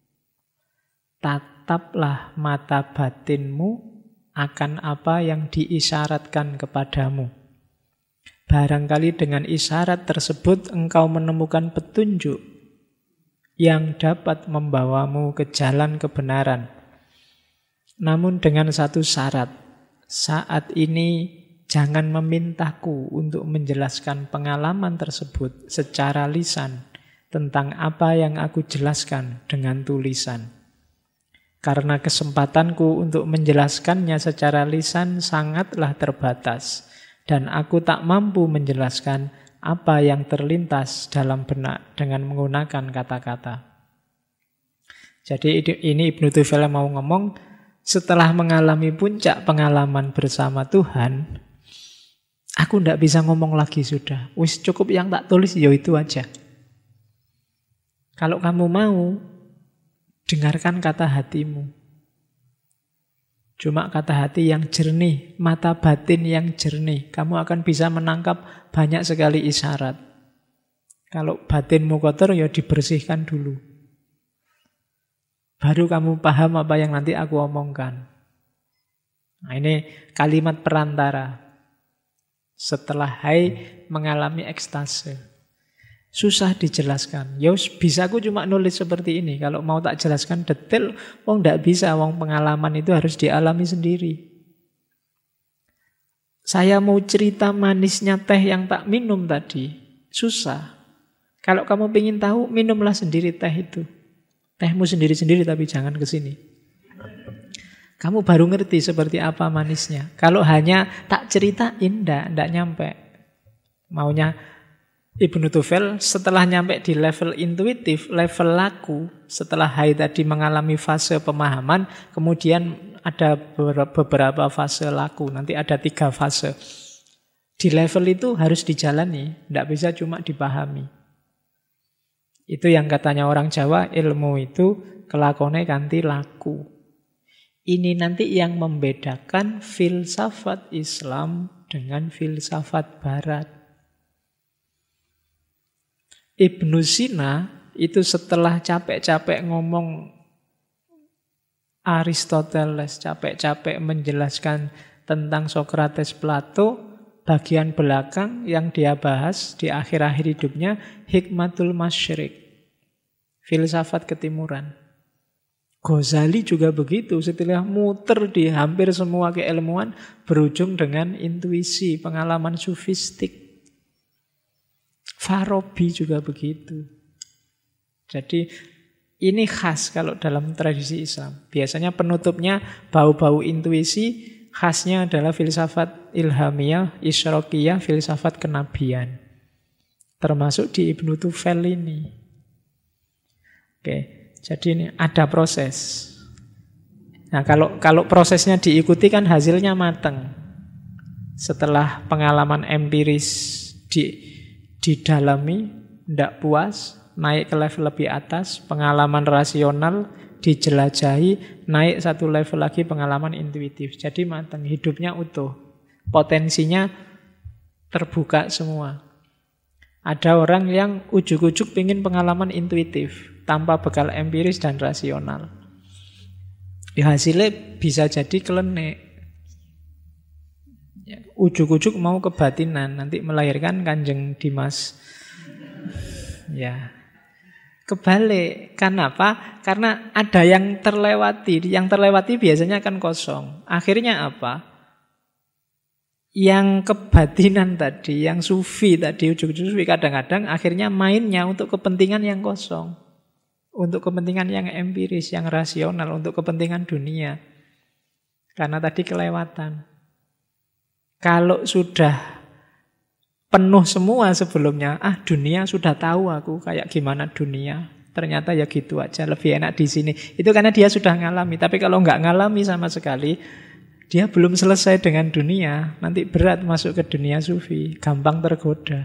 Tataplah mata batinmu akan apa yang diisyaratkan kepadamu. Barangkali dengan isyarat tersebut engkau menemukan petunjuk yang dapat membawamu ke jalan kebenaran. Namun dengan satu syarat, saat ini jangan memintaku untuk menjelaskan pengalaman tersebut secara lisan tentang apa yang aku jelaskan dengan tulisan. Karena kesempatanku untuk menjelaskannya secara lisan sangatlah terbatas, dan aku tak mampu menjelaskan apa yang terlintas dalam benak dengan menggunakan kata-kata. Jadi ini Ibnu Tufail mau ngomong, setelah mengalami puncak pengalaman bersama Tuhan, aku tidak bisa ngomong lagi sudah. Wis cukup yang tak tulis, ya itu aja. Kalau kamu mau, dengarkan kata hatimu. Cuma kata hati yang jernih, mata batin yang jernih. Kamu akan bisa menangkap banyak sekali isyarat. Kalau batinmu kotor, ya dibersihkan dulu. Baru kamu paham apa yang nanti aku omongkan. Nah, ini kalimat perantara. Setelah Hai mengalami ekstase. Susah dijelaskan. Ya bisa aku cuma nulis seperti ini. Kalau mau tak jelaskan detail, ndak bisa. Pengalaman itu harus dialami sendiri. Saya mau cerita manisnya teh yang tak minum tadi. Susah. Kalau kamu ingin tahu, minumlah sendiri teh itu. Tehmu sendiri-sendiri tapi jangan ke sini. Kamu baru ngerti seperti apa manisnya. Kalau hanya tak ceritain, ndak nyampe. Maunya Ibnu Tufel setelah nyampe di level intuitif, level laku, setelah Hai tadi mengalami fase pemahaman, kemudian ada beberapa fase laku, nanti ada 3 fase. Di level itu harus dijalani, tidak bisa cuma dipahami. Itu yang katanya orang Jawa, ilmu itu kelakone kanthi laku. Ini nanti yang membedakan filsafat Islam dengan filsafat Barat. Ibnu Sina itu setelah capek-capek ngomong Aristoteles, capek-capek menjelaskan tentang Sokrates, Plato, bagian belakang yang dia bahas di akhir-akhir hidupnya, Hikmatul Masyriq, filsafat ketimuran. Ghazali juga begitu, setelah muter di hampir semua keilmuan, berujung dengan intuisi, pengalaman sufistik. Farabi juga begitu. Jadi ini khas kalau dalam tradisi Islam. Biasanya penutupnya bau-bau intuisi, khasnya adalah filsafat ilhamiyah, isyraqiyah, filsafat kenabian. Termasuk di Ibnu Tufel ini. Oke, jadi ini ada proses. Nah, kalau prosesnya diikuti kan hasilnya mateng. Setelah pengalaman empiris didalami, tidak puas, naik ke level lebih atas, pengalaman rasional, dijelajahi, naik satu level lagi pengalaman intuitif. Jadi matang, hidupnya utuh. Potensinya terbuka semua. Ada orang yang ujuk-ujuk pengen pengalaman intuitif, tanpa bekal empiris dan rasional. Ya, hasilnya bisa jadi kelenek. Ujuk-ujuk mau kebatinan, nanti melahirkan Kanjeng Dimas. Ya, kebalik. Kenapa? Karena ada yang terlewati. Yang terlewati biasanya akan kosong. Akhirnya apa? Yang kebatinan tadi, yang sufi tadi, ujuk-ujuk sufi, kadang-kadang akhirnya mainnya untuk kepentingan yang kosong. Untuk kepentingan yang empiris, yang rasional, untuk kepentingan dunia. Karena tadi kelewatan. Kalau sudah penuh semua sebelumnya, dunia sudah tahu aku kayak gimana dunia. Ternyata ya gitu aja, lebih enak di sini. Itu karena dia sudah ngalami. Tapi kalau nggak ngalami sama sekali, dia belum selesai dengan dunia. Nanti berat masuk ke dunia sufi, gampang tergoda.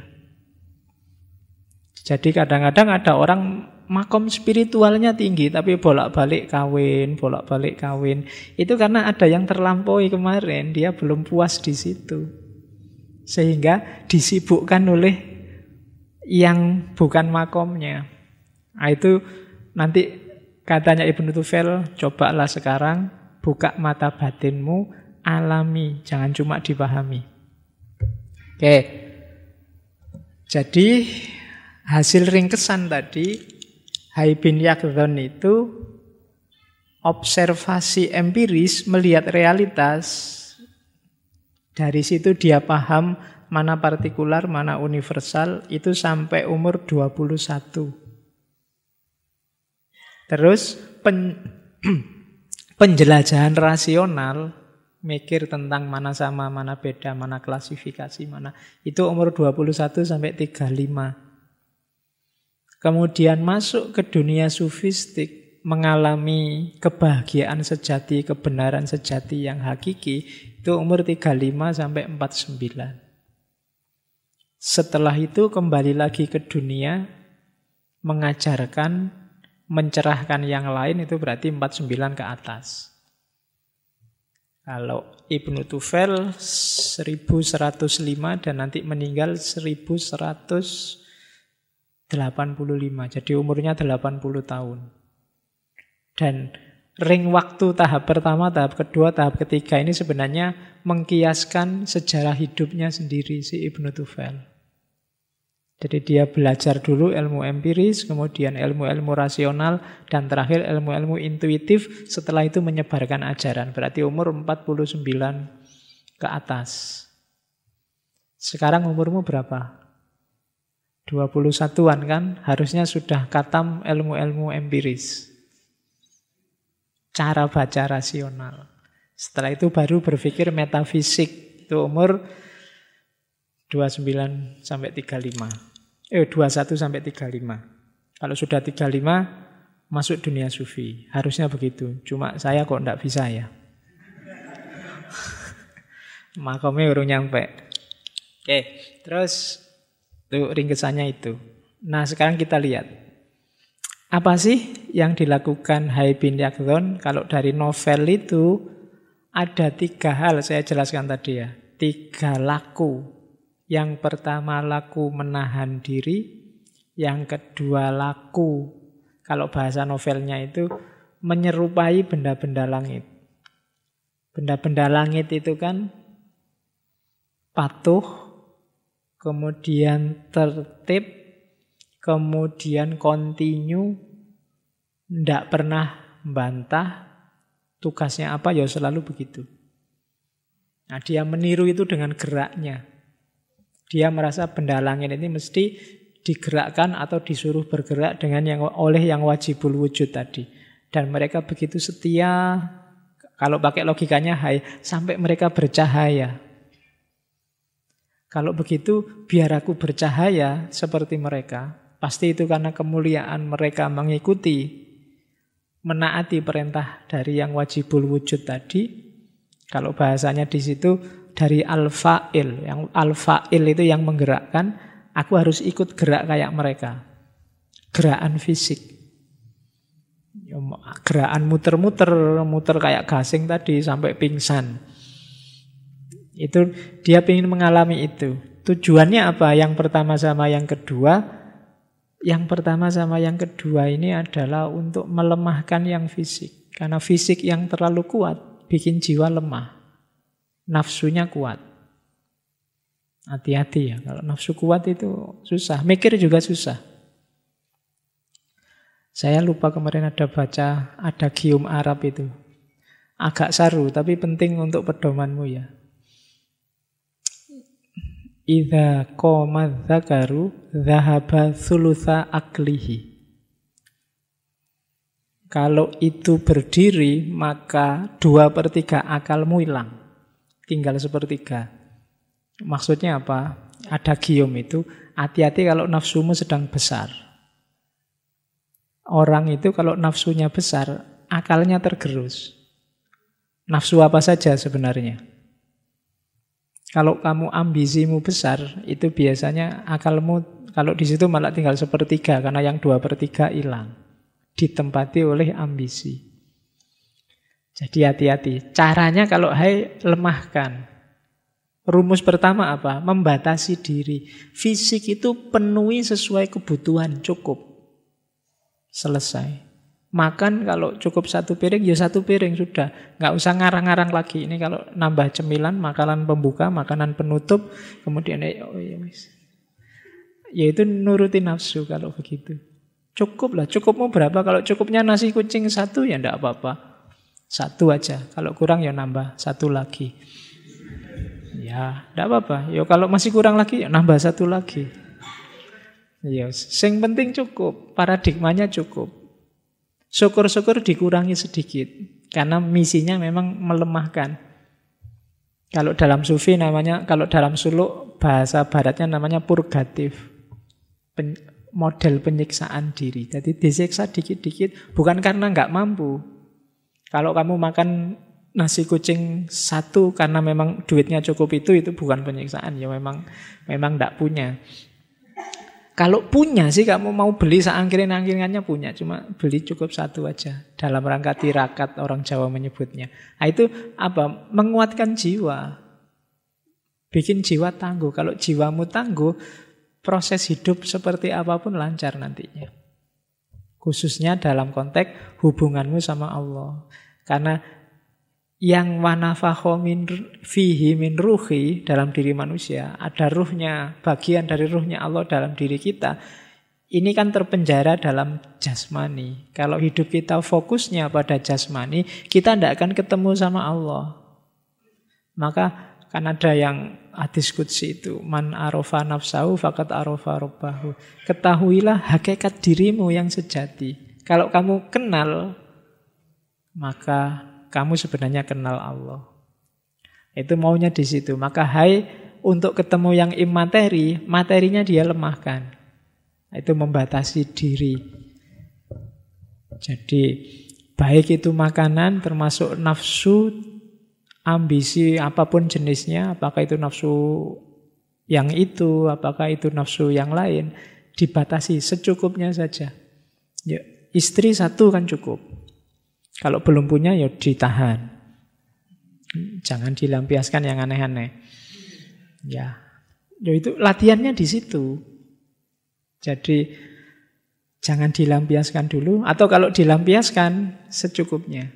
Jadi kadang-kadang ada orang makom spiritualnya tinggi, tapi bolak-balik kawin. Itu karena ada yang terlampaui kemarin, dia belum puas di situ. Sehingga disibukkan oleh yang bukan makomnya. Nah, itu nanti katanya Ibnu Tufel, cobalah sekarang buka mata batinmu, alami, jangan cuma dipahami. Oke. Jadi hasil ringkesan tadi, Hai bin Yaqdhan itu observasi empiris, melihat realitas. Dari situ dia paham mana partikular, mana universal, itu sampai umur 21. Terus penjelajahan rasional, mikir tentang mana sama, mana beda, mana klasifikasi, mana, itu umur 21 sampai 35. Kemudian masuk ke dunia sufistik, mengalami kebahagiaan sejati, kebenaran sejati yang hakiki, itu umur 35 sampai 49. Setelah itu kembali lagi ke dunia, mengajarkan, mencerahkan yang lain, itu berarti 49 ke atas. Kalau Ibnu Tufel 1105 dan nanti meninggal 1185, jadi umurnya 80 tahun. Dan ring waktu tahap pertama, tahap kedua, tahap ketiga ini sebenarnya mengkiaskan sejarah hidupnya sendiri si Ibnu Tufel. Jadi dia belajar dulu ilmu empiris, kemudian ilmu-ilmu rasional, dan terakhir ilmu-ilmu intuitif, setelah itu menyebarkan ajaran. Berarti umur 49 ke atas. Sekarang umurmu berapa? 21-an kan? Harusnya sudah khatam ilmu-ilmu empiris. Cara baca rasional. Setelah itu baru berpikir metafisik. Itu umur 29 sampai 35. 21 sampai 35. Kalau sudah 35 masuk dunia sufi. Harusnya begitu. Cuma saya kok enggak bisa ya. Makomnya urung nyampe. Oke, terus tuh ringkesannya itu. Nah, sekarang kita lihat. Apa sih yang dilakukan Hai bin Yaqdhan? Kalau dari novel itu ada 3 hal, saya jelaskan tadi ya. 3 laku. Yang pertama laku menahan diri, yang kedua laku, kalau bahasa novelnya itu menyerupai benda-benda langit. Benda-benda langit itu kan patuh, kemudian tertib, kemudian kontinu, ndak pernah membantah, tugasnya apa ya selalu begitu. Nah, dia meniru itu dengan geraknya. Dia merasa benda langit ini mesti digerakkan atau disuruh bergerak dengan oleh yang wajibul wujud tadi. Dan mereka begitu setia, kalau pakai logikanya Hai, sampai mereka bercahaya. Kalau begitu, biar aku bercahaya seperti mereka. Pasti itu karena kemuliaan mereka mengikuti, menaati perintah dari yang wajibul wujud tadi. Kalau bahasanya di situ dari al-fa'il. Yang al-fa'il itu yang menggerakkan, aku harus ikut gerak kayak mereka. Gerakan fisik. Gerakan muter kayak gasing tadi sampai pingsan. Itu dia ingin mengalami itu. Tujuannya apa? Yang pertama sama yang kedua. Yang pertama sama yang kedua ini adalah untuk melemahkan yang fisik. Karena fisik yang terlalu kuat bikin jiwa lemah. Nafsunya kuat. Hati-hati ya, kalau nafsu kuat itu susah. Mikir juga susah. Saya lupa kemarin ada baca, ada gium Arab itu. Agak saru, tapi penting untuk pedomanmu ya. Idza qama dzakaru dzahaba thulutsa aklihi. Kalau itu berdiri, maka 2/3 akalmu hilang. Tinggal 1/3. Maksudnya apa? Ada gium itu, hati-hati kalau nafsumu sedang besar. Orang itu kalau nafsunya besar, akalnya tergerus. Nafsu apa saja sebenarnya. Kalau kamu ambisimu besar, itu biasanya akalmu, kalau di situ malah tinggal 1/3, karena yang 2/3 hilang. Ditempati oleh ambisi. Jadi hati-hati. Caranya kalau Hai, lemahkan. Rumus pertama apa? Membatasi diri. Fisik itu penuhi sesuai kebutuhan, cukup. Selesai. Makan kalau cukup 1 piring, ya 1 piring sudah. Nggak usah ngarang-ngarang lagi. Ini kalau nambah cemilan, makanan pembuka, makanan penutup, kemudian ya itu nuruti nafsu kalau begitu. Cukup lah. Cukupmu berapa? Kalau cukupnya nasi kucing 1, ya enggak apa-apa. 1 aja. Kalau kurang ya nambah 1 lagi. Ya, enggak apa-apa. Ya kalau masih kurang lagi ya nambah 1 lagi. Ya, sing penting cukup. Paradigmanya cukup. Syukur-syukur dikurangi sedikit. Karena misinya memang melemahkan. Kalau dalam sufi namanya, kalau dalam suluk bahasa baratnya namanya purgatif. Model penyiksaan diri. Jadi disiksa dikit-dikit bukan karena nggak mampu. Kalau kamu makan nasi kucing 1 karena memang duitnya cukup itu bukan penyiksaan. Ya memang nggak punya. Kalau punya sih kamu mau beli seangkring-angkringannya punya. Cuma beli cukup 1 aja. Dalam rangka tirakat orang Jawa menyebutnya. Nah itu apa? Menguatkan jiwa. Bikin jiwa tangguh. Kalau jiwamu tangguh, proses hidup seperti apapun lancar nantinya. Khususnya dalam konteks hubunganmu sama Allah. Karena yang wanafakho fihi min ruhi dalam diri manusia, ada ruhnya, bagian dari ruhnya Allah dalam diri kita. Ini kan terpenjara dalam jasmani. Kalau hidup kita fokusnya pada jasmani, kita tidak akan ketemu sama Allah. Maka kan ada yang hadis qudsi itu, man arofa nafsahu faqad arofa rabbahu. Ketahuilah hakikat dirimu yang sejati. Kalau kamu kenal, maka kamu sebenarnya kenal Allah. Itu maunya di situ. Maka Hai, untuk ketemu yang imateri, materinya dia lemahkan. Itu membatasi diri. Jadi baik itu makanan termasuk nafsu, ambisi apapun jenisnya, apakah itu nafsu yang itu, apakah itu nafsu yang lain, dibatasi secukupnya saja. Ya, istri satu kan cukup. Kalau belum punya ya ditahan. Jangan dilampiaskan yang aneh-aneh. Ya itu latihannya di situ. Jadi jangan dilampiaskan dulu, atau kalau dilampiaskan secukupnya.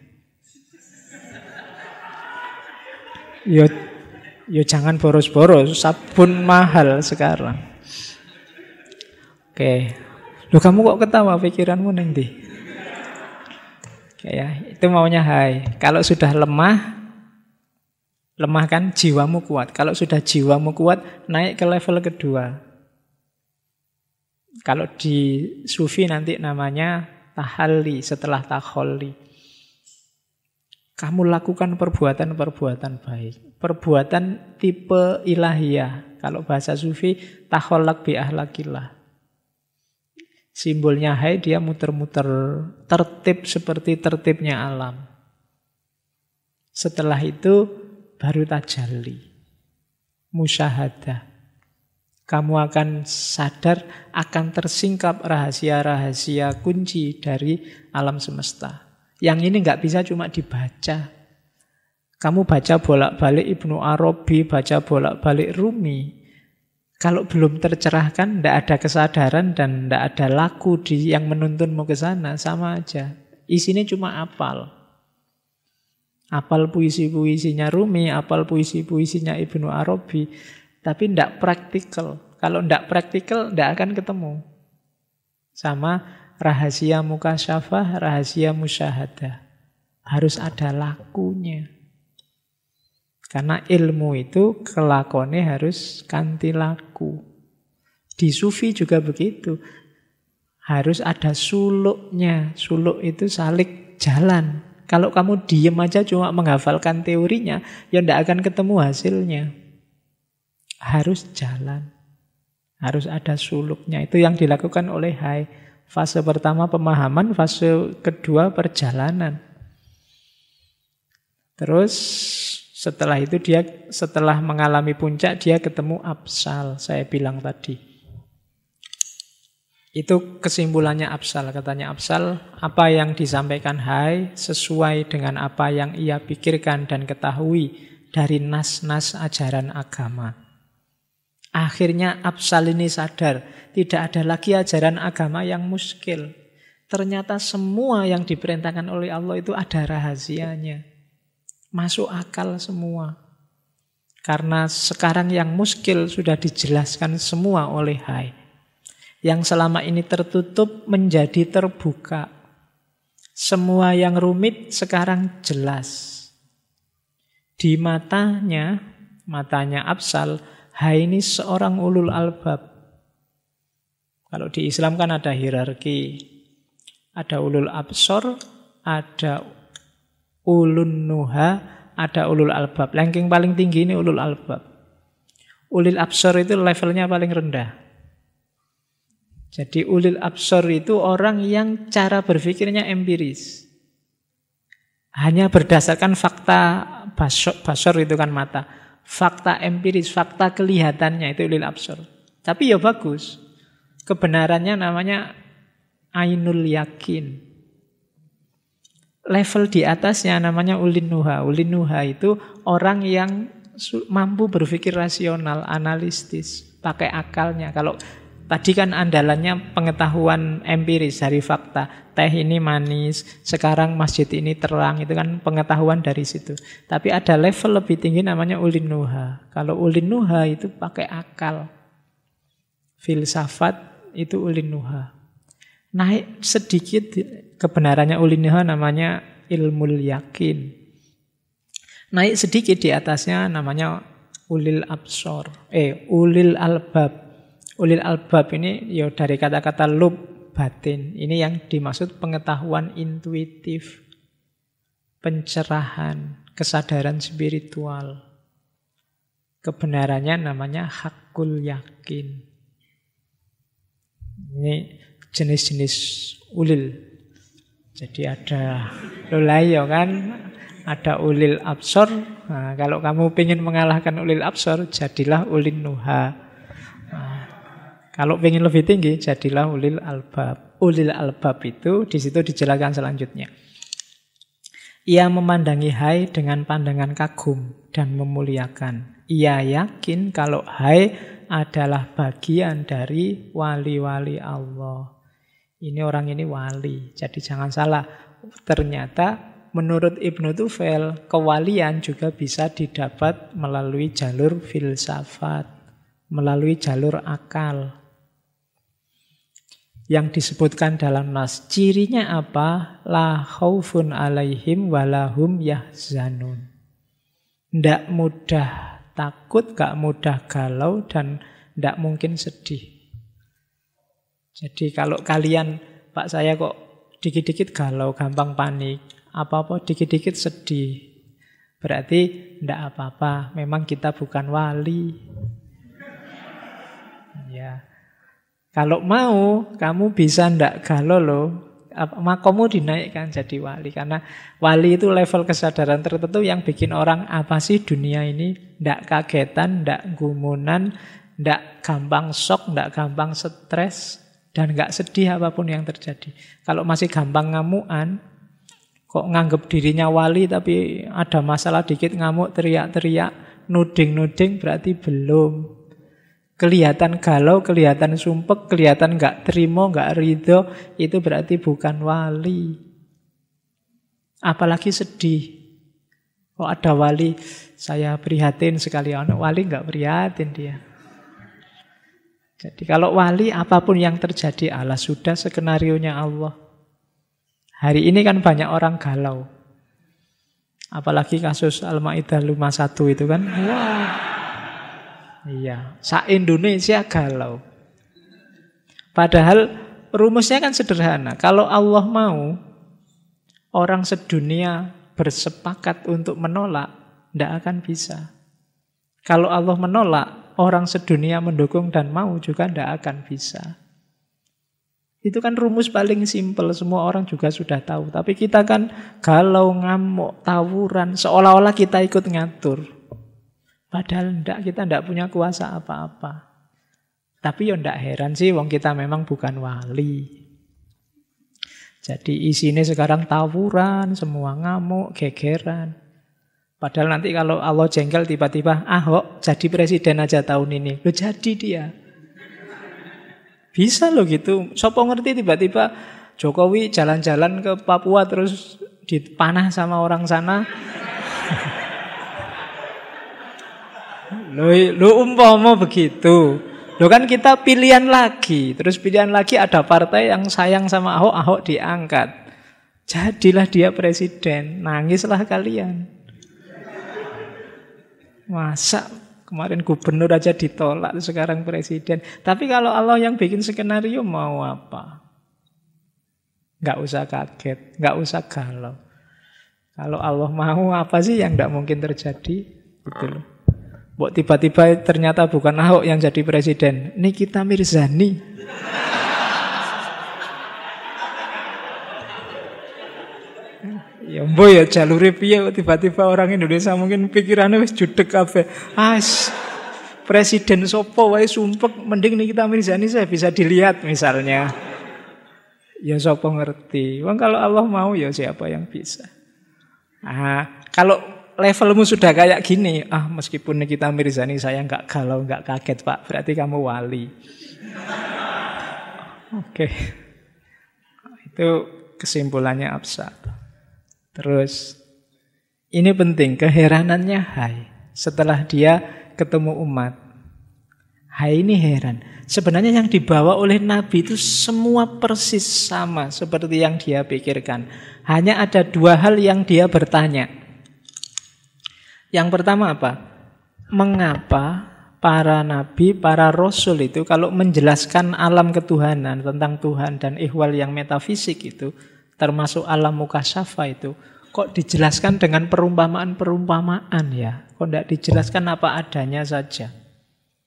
Yo jangan boros-boros, sabun mahal sekarang. Oke. Loh kamu kok ketawa, pikiranmu neng ndi? Oke ya, itu maunya hai. Kalau sudah lemah kan jiwamu kuat. Kalau sudah jiwamu kuat, naik ke level kedua. Kalau di sufi nanti namanya tahalli setelah takholli. Kamu lakukan perbuatan-perbuatan baik. Perbuatan tipe ilahiyah. Kalau bahasa sufi, takhollak bi ahlakillah. Simbolnya hai, dia muter-muter tertib seperti tertibnya alam. Setelah itu baru tajalli, musyahadah. Kamu akan sadar, akan tersingkap rahasia-rahasia kunci dari alam semesta. Yang ini nggak bisa cuma dibaca. Kamu baca bolak-balik Ibnu Arabi, baca bolak-balik Rumi. Kalau belum tercerahkan, tidak ada kesadaran dan tidak ada laku yang menuntunmu ke sana, sama aja. Isinya cuma apal. Apal puisi-puisinya Rumi, apal puisi-puisinya Ibnu Arabi, tapi tidak praktikal. Kalau tidak praktikal, tidak akan ketemu. Sama rahasia mukasyafah, rahasia musyahadah. Harus ada lakunya. Karena ilmu itu kelakonnya harus kanthi laku. Di sufi juga begitu. Harus ada suluknya. Suluk itu salik jalan. Kalau kamu diem aja cuma menghafalkan teorinya, ya tidak akan ketemu hasilnya. Harus jalan. Harus ada suluknya. Itu yang dilakukan oleh hai. Fase pertama pemahaman, fase kedua perjalanan. Terus setelah itu setelah mengalami puncak, dia ketemu absal, saya bilang tadi. Itu kesimpulannya absal. Katanya absal, apa yang disampaikan hai sesuai dengan apa yang ia pikirkan dan ketahui dari nas-nas ajaran agama. Akhirnya absal ini sadar, tidak ada lagi ajaran agama yang muskil. Ternyata semua yang diperintahkan oleh Allah itu ada rahasianya. Masuk akal semua. Karena sekarang yang muskil sudah dijelaskan semua oleh hai. Yang selama ini tertutup menjadi terbuka. Semua yang rumit sekarang jelas. Di matanya absal, hai ini seorang ulul albab. Kalau di Islam kan ada hierarki. Ada ulul absor, ada ulun nuha, ada ulul albab. Ranking paling tinggi ini ulul albab. Ulil absor itu levelnya paling rendah. Jadi ulil absor itu orang yang cara berpikirnya empiris. Hanya berdasarkan fakta basor itu kan mata. Fakta empiris, fakta kelihatannya itu ulil absor. Tapi ya bagus. Kebenarannya namanya ainul yakin. Level di atasnya namanya ulin nuha. Ulin nuha itu orang yang mampu berpikir rasional, analitis, pakai akalnya. Kalau tadi kan andalannya pengetahuan empiris dari fakta. Teh ini manis, sekarang masjid ini terang, itu kan pengetahuan dari situ. Tapi ada level lebih tinggi namanya ulin nuha. Kalau ulin nuha itu pakai akal. Filsafat itu ulin nuha. Naik sedikit kebenarannya ulin nuha namanya ilmul yakin. Naik sedikit di atasnya namanya ulil absor. Ulil albab. Ulil albab ini ya dari kata-kata lub, batin. Ini yang dimaksud pengetahuan intuitif, pencerahan, kesadaran spiritual. Kebenarannya namanya hakul yakin. Ini jenis-jenis ulil. Jadi ada lolayo kan, ada ulil absor. Nah, kalau kamu ingin mengalahkan ulil absor, jadilah ulil nuha. Nah, kalau ingin lebih tinggi, jadilah ulil albab. Ulil albab itu di situ dijelaskan selanjutnya. Ia memandangi hai dengan pandangan kagum dan memuliakan. Ia yakin kalau hai adalah bagian dari wali-wali Allah. Ini orang ini wali. Jadi jangan salah. Ternyata menurut Ibnu Tufail, kewalian juga bisa didapat melalui jalur filsafat, melalui jalur akal. Yang disebutkan dalam nas, cirinya apa? La khaufun alaihim walahum yahzanun. Tidak mudah takut, gak mudah galau, dan tidak mungkin sedih. Jadi kalau kalian, Pak saya kok dikit-dikit galau, gampang panik, apa-apa dikit-dikit sedih, berarti tidak apa-apa, memang kita bukan wali. Ya. Kalau mau, kamu bisa ndak galau loh, makomu dinaikkan jadi wali. Karena wali itu level kesadaran tertentu yang bikin orang, apa sih dunia ini? Ndak kagetan, ndak gumunan, ndak gampang shock, ndak gampang stres, dan nggak sedih apapun yang terjadi. Kalau masih gampang ngamuan, kok nganggep dirinya wali tapi ada masalah dikit ngamuk, teriak-teriak, nuding-nuding, berarti belum. Kelihatan galau, kelihatan sumpek, kelihatan nggak terima, nggak ridho, itu berarti bukan wali. Apalagi sedih. Kok ada wali, saya prihatin sekali. Wali nggak prihatin dia. Jadi kalau wali, apapun yang terjadi, Allah sudah skenarionya Allah. Hari ini kan banyak orang galau. Apalagi kasus Al-Maidah 51 itu kan. Wah. Iya, se-Indonesia galau. Padahal rumusnya kan sederhana. Kalau Allah mau, orang sedunia bersepakat untuk menolak, tidak akan bisa. Kalau Allah menolak, orang sedunia mendukung dan mau juga tidak akan bisa. Itu kan rumus paling simpel, semua orang juga sudah tahu. Tapi kita kan galau, ngamuk, tawuran, seolah-olah kita ikut ngatur. Padahal kita tidak punya kuasa apa-apa. Tapi ya tidak heran sih, wong kita memang bukan wali. Jadi isinya sekarang tawuran, semua ngamuk, gegeran. Padahal nanti kalau Allah jengkel tiba-tiba, Ahok jadi presiden aja tahun ini. Loh jadi dia. Bisa loh gitu. Sopo ngerti tiba-tiba Jokowi jalan-jalan ke Papua terus dipanah sama orang sana. Lo umpama begitu. Lo kan kita pilihan lagi. Terus pilihan lagi ada partai yang sayang sama Ahok, Ahok diangkat. Jadilah dia presiden. Nangislah kalian. Masa kemarin gubernur aja ditolak, sekarang presiden. Tapi kalau Allah yang bikin skenario mau apa? Nggak usah kaget, nggak usah galau. Kalau Allah mau apa sih yang nggak mungkin terjadi? Gitu loh. Buat tiba-tiba ternyata bukan Ahok yang jadi presiden, Nikita Mirzani. Ya mbok ya jalure piye tiba-tiba orang Indonesia mungkin pikirannya wis judeg kabeh. Presiden sopo wae sumpek, mending Nikita Mirzani saya bisa dilihat misalnya. Ya sopo ngerti. Wong kalau Allah mau ya siapa yang bisa. Kalau levelmu sudah kayak gini, meskipun Nikita Mirzani saya nggak galau, nggak kaget Pak, berarti kamu wali. Oke. Itu kesimpulannya Absar. Terus ini penting, keheranannya Hai. Setelah dia ketemu umat, Hai ini heran. Sebenarnya yang dibawa oleh Nabi itu semua persis sama seperti yang dia pikirkan. Hanya ada dua hal yang dia bertanya. Yang pertama apa? Mengapa para nabi, para rasul itu kalau menjelaskan alam ketuhanan tentang Tuhan dan ihwal yang metafisik itu, termasuk alam mukasyafa itu, kok dijelaskan dengan perumpamaan-perumpamaan ya? Kok tidak dijelaskan apa adanya saja?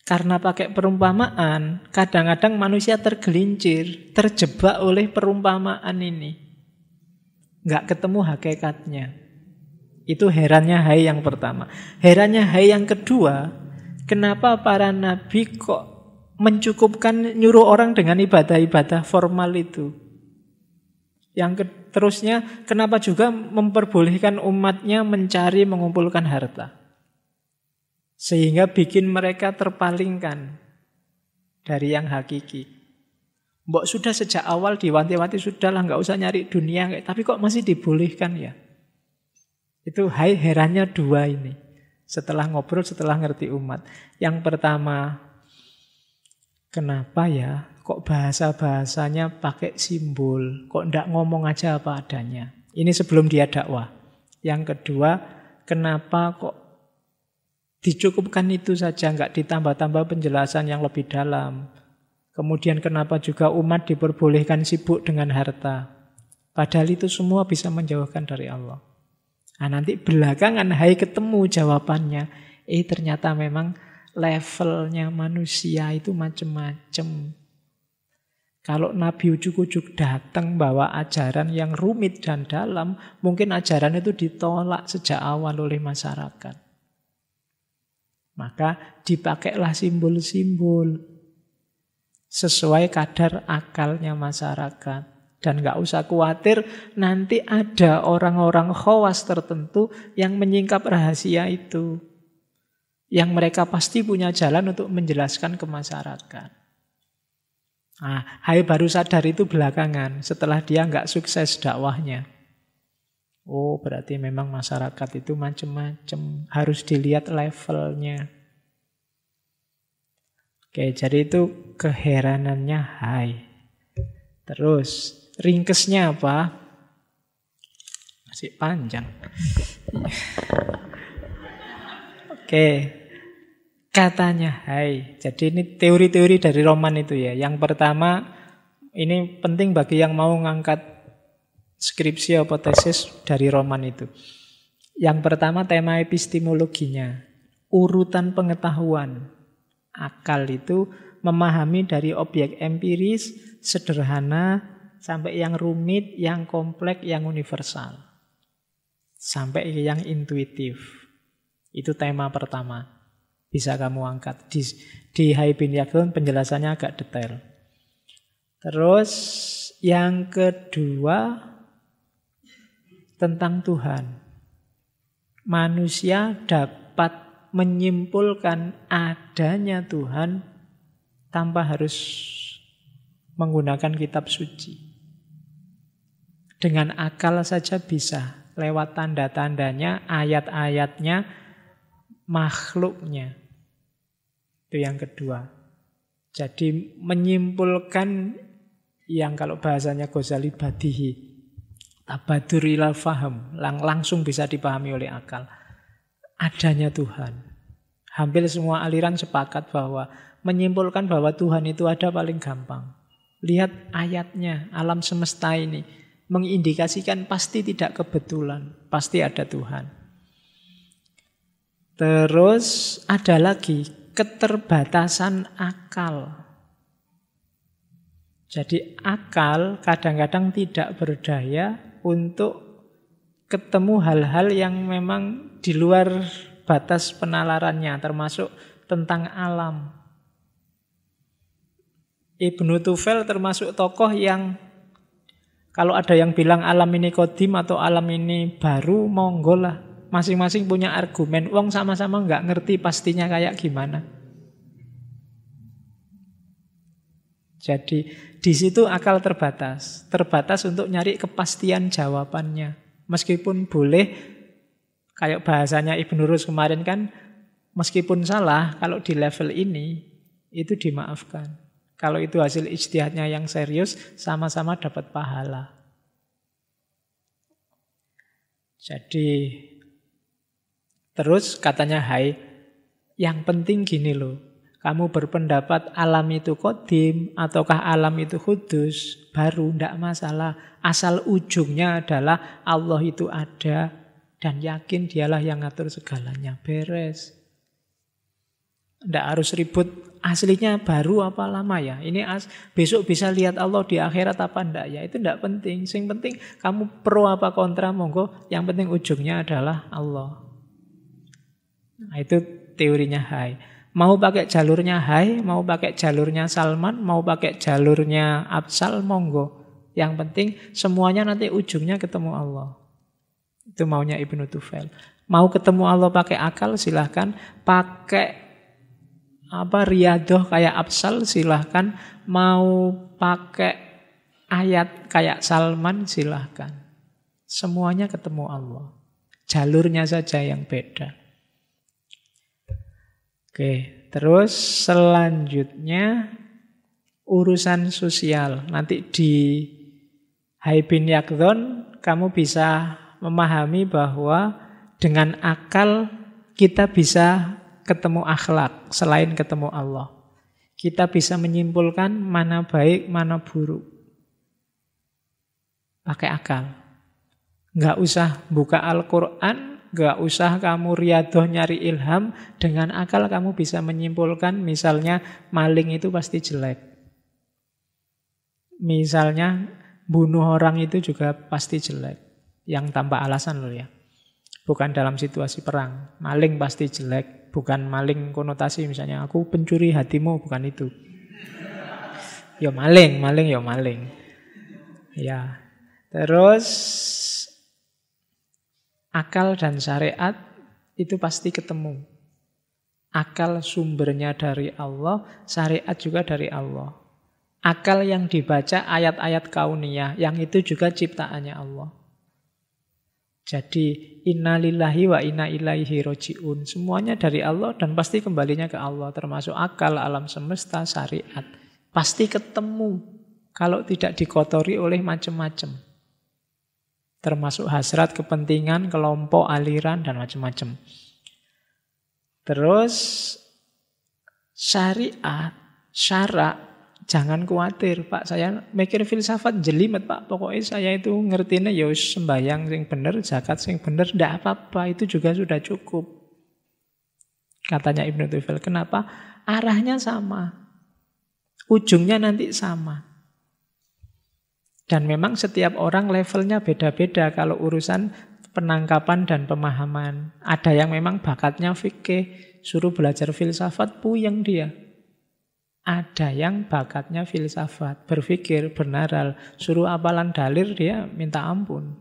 Karena pakai perumpamaan, kadang-kadang manusia tergelincir, terjebak oleh perumpamaan ini. Nggak ketemu hakikatnya. Itu herannya Hai yang pertama. Herannya Hai yang kedua, kenapa para nabi kok mencukupkan nyuruh orang dengan ibadah-ibadah formal itu? Terusnya, kenapa juga memperbolehkan umatnya mencari mengumpulkan harta? Sehingga bikin mereka terpalingkan dari yang hakiki. Mbok sudah sejak awal diwanti-wanti, sudahlah nggak usah nyari dunia, tapi kok masih dibolehkan ya? Itu herannya dua ini. Setelah ngobrol, setelah ngerti umat. Yang pertama, kenapa ya kok bahasa-bahasanya pakai simbol? Kok ndak ngomong aja apa adanya? Ini sebelum dia dakwah. Yang kedua, kenapa kok dicukupkan itu saja, nggak ditambah-tambah penjelasan yang lebih dalam? Kemudian kenapa juga umat diperbolehkan sibuk dengan harta? Padahal itu semua bisa menjauhkan dari Allah. Nah, nanti belakangan Hai ketemu jawabannya. Ternyata memang levelnya manusia itu macam-macam. Kalau Nabi ujuk-ujuk datang bawa ajaran yang rumit dan dalam, mungkin ajaran itu ditolak sejak awal oleh masyarakat. Maka dipakailah simbol-simbol sesuai kadar akalnya masyarakat. Dan nggak usah khawatir nanti ada orang-orang khawas tertentu yang menyingkap rahasia itu. Yang mereka pasti punya jalan untuk menjelaskan ke masyarakat. Nah, Hai baru sadar itu belakangan, setelah dia nggak sukses dakwahnya. Oh, berarti memang masyarakat itu macam-macam, harus dilihat levelnya. Oke, jadi itu keheranannya Hai. Terus, ringkesnya apa? Masih panjang. Oke. Katanya Hai. Jadi ini teori-teori dari Roman itu ya. Yang pertama, ini penting bagi yang mau ngangkat skripsi atau tesis dari Roman itu. Yang pertama tema epistemologinya. Urutan pengetahuan. Akal itu memahami dari objek empiris, sederhana, sampai yang rumit, yang kompleks, yang universal. Sampai yang intuitif. Itu tema pertama. Bisa kamu angkat. Di Hai bin Yaqdhan penjelasannya agak detail. Terus yang kedua tentang Tuhan. Manusia dapat menyimpulkan adanya Tuhan tanpa harus menggunakan kitab suci. Dengan akal saja bisa. Lewat tanda-tandanya, ayat-ayatnya, makhluknya. Itu yang kedua. Jadi menyimpulkan yang kalau bahasanya Ghazali badihi. Tabadur ilal faham. Langsung bisa dipahami oleh akal. Adanya Tuhan. Hampir semua aliran sepakat bahwa menyimpulkan bahwa Tuhan itu ada paling gampang. Lihat ayatnya, alam semesta ini. Mengindikasikan pasti tidak kebetulan. Pasti ada Tuhan. Terus ada lagi keterbatasan akal. Jadi akal kadang-kadang tidak berdaya untuk ketemu hal-hal yang memang di luar batas penalarannya, termasuk tentang alam. Ibnu Tufel termasuk tokoh yang kalau ada yang bilang alam ini kodim atau alam ini baru, monggo lah. Masing-masing punya argumen. Wong sama-sama nggak ngerti pastinya kayak gimana. Jadi di situ akal terbatas. Terbatas untuk nyari kepastian jawabannya. Meskipun boleh, kayak bahasanya Ibnu Rus kemarin kan, meskipun salah, kalau di level ini, itu dimaafkan. Kalau itu hasil ijtihadnya yang serius, sama-sama dapat pahala. Jadi terus katanya Hai, yang penting gini loh, kamu berpendapat alam itu kodim ataukah alam itu kudus, baru tidak masalah. Asal ujungnya adalah Allah itu ada dan yakin dialah yang ngatur segalanya, beres. Tidak harus ribut aslinya baru apa lama ya. Ini besok bisa lihat Allah di akhirat apa enggak ya. Itu tidak penting. Yang penting kamu pro apa kontra monggo. Yang penting ujungnya adalah Allah. Nah, itu teorinya Hai. Mau pakai jalurnya Hai, mau pakai jalurnya Salman, mau pakai jalurnya Absal monggo. Yang penting semuanya nanti ujungnya ketemu Allah. Itu maunya Ibnu Tufail. Mau ketemu Allah pakai akal silahkan. Pakai riadoh kayak Absal silahkan. Mau pakai ayat kayak Salman silahkan. Semuanya ketemu Allah. Jalurnya saja yang beda. Oke, terus selanjutnya urusan sosial. Nanti di Hai bin Yaqdhan kamu bisa memahami bahwa dengan akal kita bisa ketemu akhlak selain ketemu Allah. Kita bisa menyimpulkan mana baik, mana buruk. Pakai akal. Nggak usah buka Al-Quran, nggak usah kamu riadoh nyari ilham. Dengan akal kamu bisa menyimpulkan misalnya maling itu pasti jelek. Misalnya bunuh orang itu juga pasti jelek. Yang tanpa alasan loh ya. Bukan dalam situasi perang. Maling pasti jelek. Bukan maling konotasi misalnya aku pencuri hatimu, bukan itu. Ya maling ya maling. Ya. Terus akal dan syariat itu pasti ketemu. Akal sumbernya dari Allah, syariat juga dari Allah. Akal yang dibaca ayat-ayat kauniyah, yang itu juga ciptaannya Allah. Jadi innalillahi wa inna ilaihi roji'un. Semuanya dari Allah dan pasti kembalinya ke Allah. Termasuk akal, alam semesta, syariat. Pasti ketemu kalau tidak dikotori oleh macam-macam. Termasuk hasrat, kepentingan, kelompok, aliran, dan macam-macam. Terus syariat, syarak. Jangan khawatir, Pak, saya mikir filsafat jelimet, Pak. Pokoknya saya itu ngertinya ya sembahyang sing bener, zakat sing bener, ndak apa-apa, itu juga sudah cukup. Katanya Ibnu Tufail, kenapa? Arahnya sama. Ujungnya nanti sama. Dan memang setiap orang levelnya beda-beda kalau urusan penangkapan dan pemahaman. Ada yang memang bakatnya fikih, suruh belajar filsafat, puyeng dia. Ada yang bakatnya filsafat, berpikir, bernaral, suruh hafalan dalil dia minta ampun.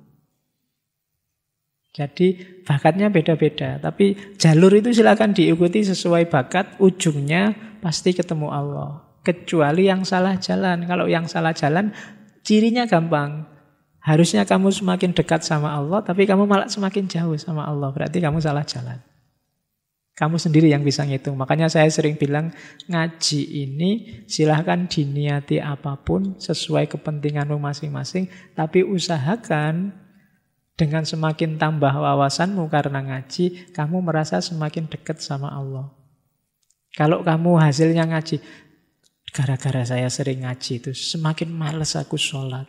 Jadi bakatnya beda-beda, tapi jalur itu silakan diikuti sesuai bakat, ujungnya pasti ketemu Allah. Kecuali yang salah jalan. Kalau yang salah jalan, cirinya gampang. Harusnya kamu semakin dekat sama Allah, tapi kamu malah semakin jauh sama Allah. Berarti kamu salah jalan. Kamu sendiri yang bisa ngitung. Makanya saya sering bilang, ngaji ini silahkan diniati apapun sesuai kepentinganmu masing-masing. Tapi usahakan dengan semakin tambah wawasanmu karena ngaji, kamu merasa semakin dekat sama Allah. Kalau kamu hasilnya ngaji, gara-gara saya sering ngaji itu, semakin males aku sholat.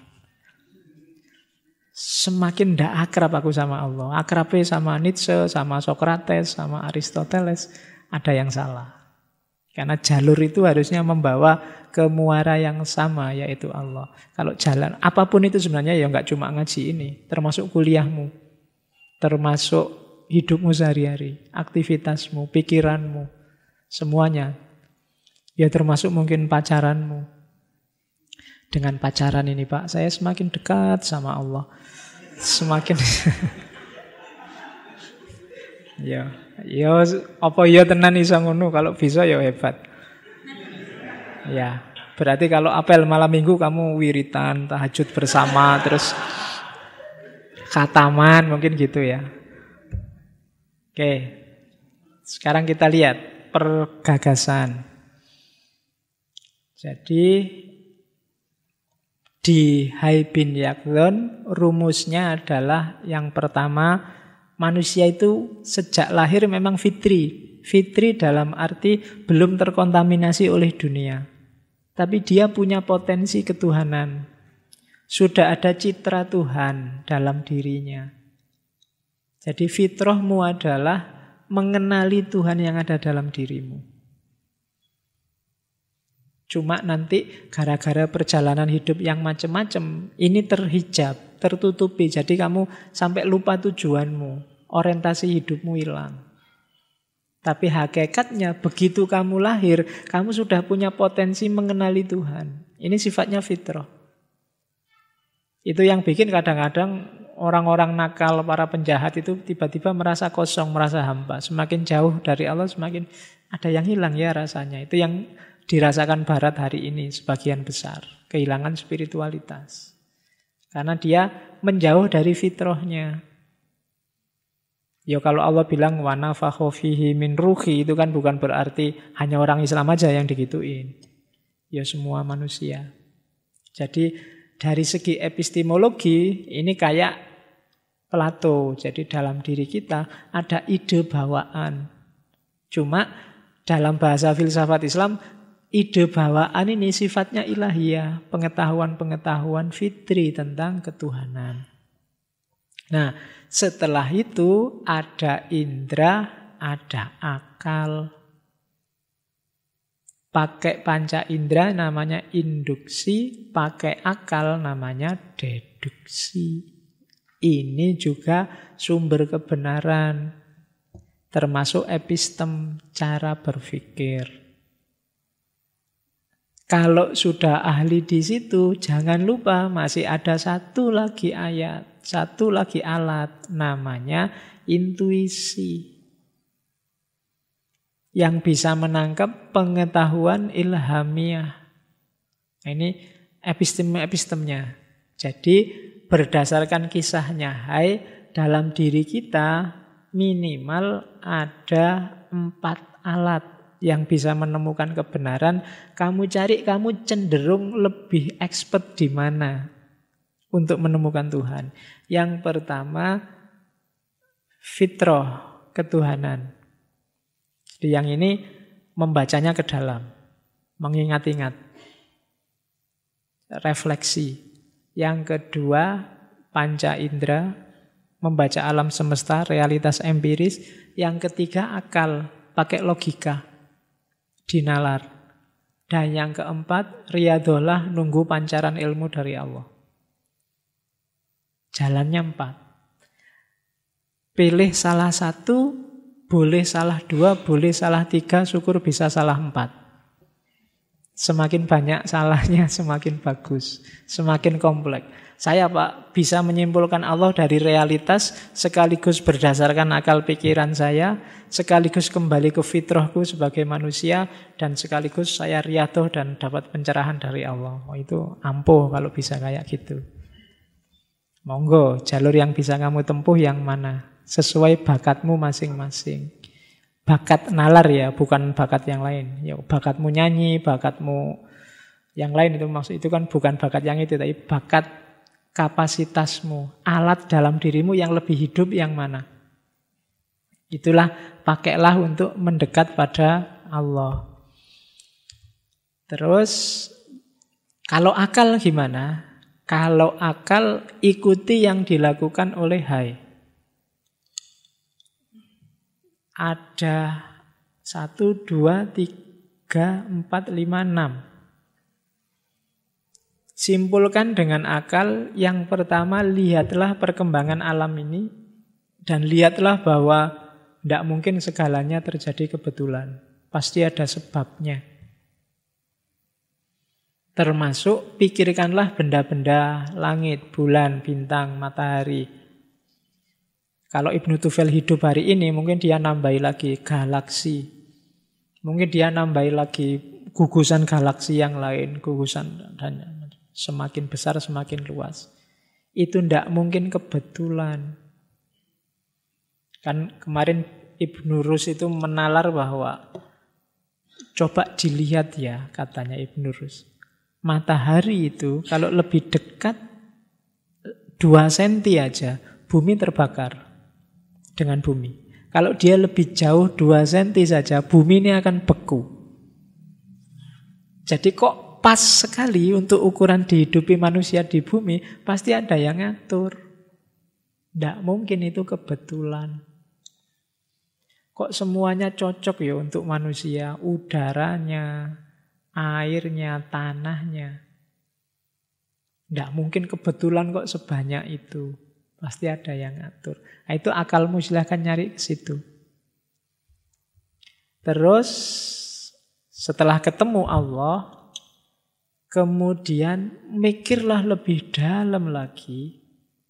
Semakin tidak akrab aku sama Allah. Akrabnya sama Nietzsche, sama Socrates, sama Aristoteles. Ada yang salah. Karena jalur itu harusnya membawa ke muara yang sama, yaitu Allah. Kalau jalan, apapun itu sebenarnya ya nggak cuma ngaji ini. Termasuk kuliahmu. Termasuk hidupmu sehari-hari. Aktivitasmu, pikiranmu. Semuanya. Ya termasuk mungkin pacaranmu. Dengan pacaran ini, Pak, saya semakin dekat sama Allah. Semakin ya apa ya tenan iso ngono, kalau bisa ya hebat. Ya, berarti kalau apel malam minggu kamu wiritan, tahajud bersama, terus khataman mungkin gitu ya. Oke. Sekarang kita lihat pergagasan. Jadi di Hai bin Yaqdhan rumusnya adalah yang pertama, manusia itu sejak lahir memang fitri. Fitri dalam arti belum terkontaminasi oleh dunia. Tapi dia punya potensi ketuhanan. Sudah ada citra Tuhan dalam dirinya. Jadi fitrahmu adalah mengenali Tuhan yang ada dalam dirimu. Cuma nanti gara-gara perjalanan hidup yang macam-macam, ini terhijab, tertutupi. Jadi kamu sampai lupa tujuanmu, orientasi hidupmu hilang. Tapi hakikatnya begitu kamu lahir, kamu sudah punya potensi mengenali Tuhan. Ini sifatnya fitrah. Itu yang bikin kadang-kadang orang-orang nakal, para penjahat itu tiba-tiba merasa kosong, merasa hampa. Semakin jauh dari Allah, semakin ada yang hilang ya rasanya. Itu yang dirasakan Barat hari ini sebagian besar. Kehilangan spiritualitas. Karena dia menjauh dari fitrahnya. Ya kalau Allah bilang wa nafakha fihi min ruhi, itu kan bukan berarti hanya orang Islam aja yang digituin. Ya semua manusia. Jadi dari segi epistemologi ini kayak Plato. Jadi dalam diri kita ada ide bawaan. Cuma dalam bahasa filsafat Islam, ide bawaan ini sifatnya ilahiyah, pengetahuan-pengetahuan fitri tentang ketuhanan. Nah, setelah itu ada indera, ada akal. Pakai panca indera namanya induksi, pakai akal namanya deduksi. Ini juga sumber kebenaran, termasuk epistem, cara berpikir. Kalau sudah ahli di situ, jangan lupa masih ada satu lagi ayat, satu lagi alat, namanya intuisi. Yang bisa menangkap pengetahuan ilhamiah. Ini epistemnya. Jadi berdasarkan kisahnya, hai, dalam diri kita minimal ada 4 alat yang bisa menemukan kebenaran. Kamu cari, kamu cenderung lebih expert di mana untuk menemukan Tuhan. Yang pertama, fitrah, ketuhanan. Jadi yang ini membacanya ke dalam, mengingat-ingat, refleksi. Yang kedua, panca indera, membaca alam semesta, realitas empiris. Yang ketiga, akal, pakai logika, dinalar. Dan yang keempat, riyadhah, nunggu pancaran ilmu dari Allah. Jalannya 4. Pilih salah satu, boleh salah 2, boleh salah 3, syukur bisa salah 4. Semakin banyak salahnya, semakin bagus, semakin kompleks. Saya Pak bisa menyimpulkan Allah dari realitas, sekaligus berdasarkan akal pikiran saya, sekaligus kembali ke fitrahku sebagai manusia, dan sekaligus saya riyadhah dan dapat pencerahan dari Allah. Oh, itu ampuh kalau bisa kayak gitu. Monggo, jalur yang bisa kamu tempuh yang mana? Sesuai bakatmu masing-masing. Bakat nalar ya, bukan bakat yang lain. Ya, bakatmu nyanyi, bakatmu yang lain itu maksud itu kan bukan bakat yang itu, tapi bakat kapasitasmu, alat dalam dirimu yang lebih hidup yang mana. Itulah pakailah untuk mendekat pada Allah. Terus kalau akal gimana? Kalau akal ikuti yang dilakukan oleh hai. Ada 1, 2, 3, 4, 5, 6. Simpulkan dengan akal. Yang pertama, lihatlah perkembangan alam ini. Dan lihatlah bahwa tidak mungkin segalanya terjadi kebetulan. Pasti ada sebabnya. Termasuk pikirkanlah benda-benda langit, bulan, bintang, matahari. Kalau Ibnu Tufel hidup hari ini, mungkin dia nambahi lagi galaksi. Mungkin dia nambahi lagi gugusan galaksi yang lain, gugusan dan semakin besar, semakin luas. Itu tidak mungkin kebetulan. Kan kemarin Ibnu Rus itu menalar bahwa coba dilihat ya, katanya Ibnu Rus. Matahari itu kalau lebih dekat 2 senti aja, bumi terbakar dengan bumi. Kalau dia lebih jauh 2 senti saja, bumi ini akan beku. Jadi kok pas sekali untuk ukuran dihidupi manusia di bumi, pasti ada yang ngatur. Tidak mungkin itu kebetulan. Kok semuanya cocok ya untuk manusia, udaranya, airnya, tanahnya. Tidak mungkin kebetulan kok sebanyak itu. Pasti ada yang ngatur. Nah, itu akalmu, silahkan nyari ke situ. Terus setelah ketemu Allah, kemudian mikirlah lebih dalam lagi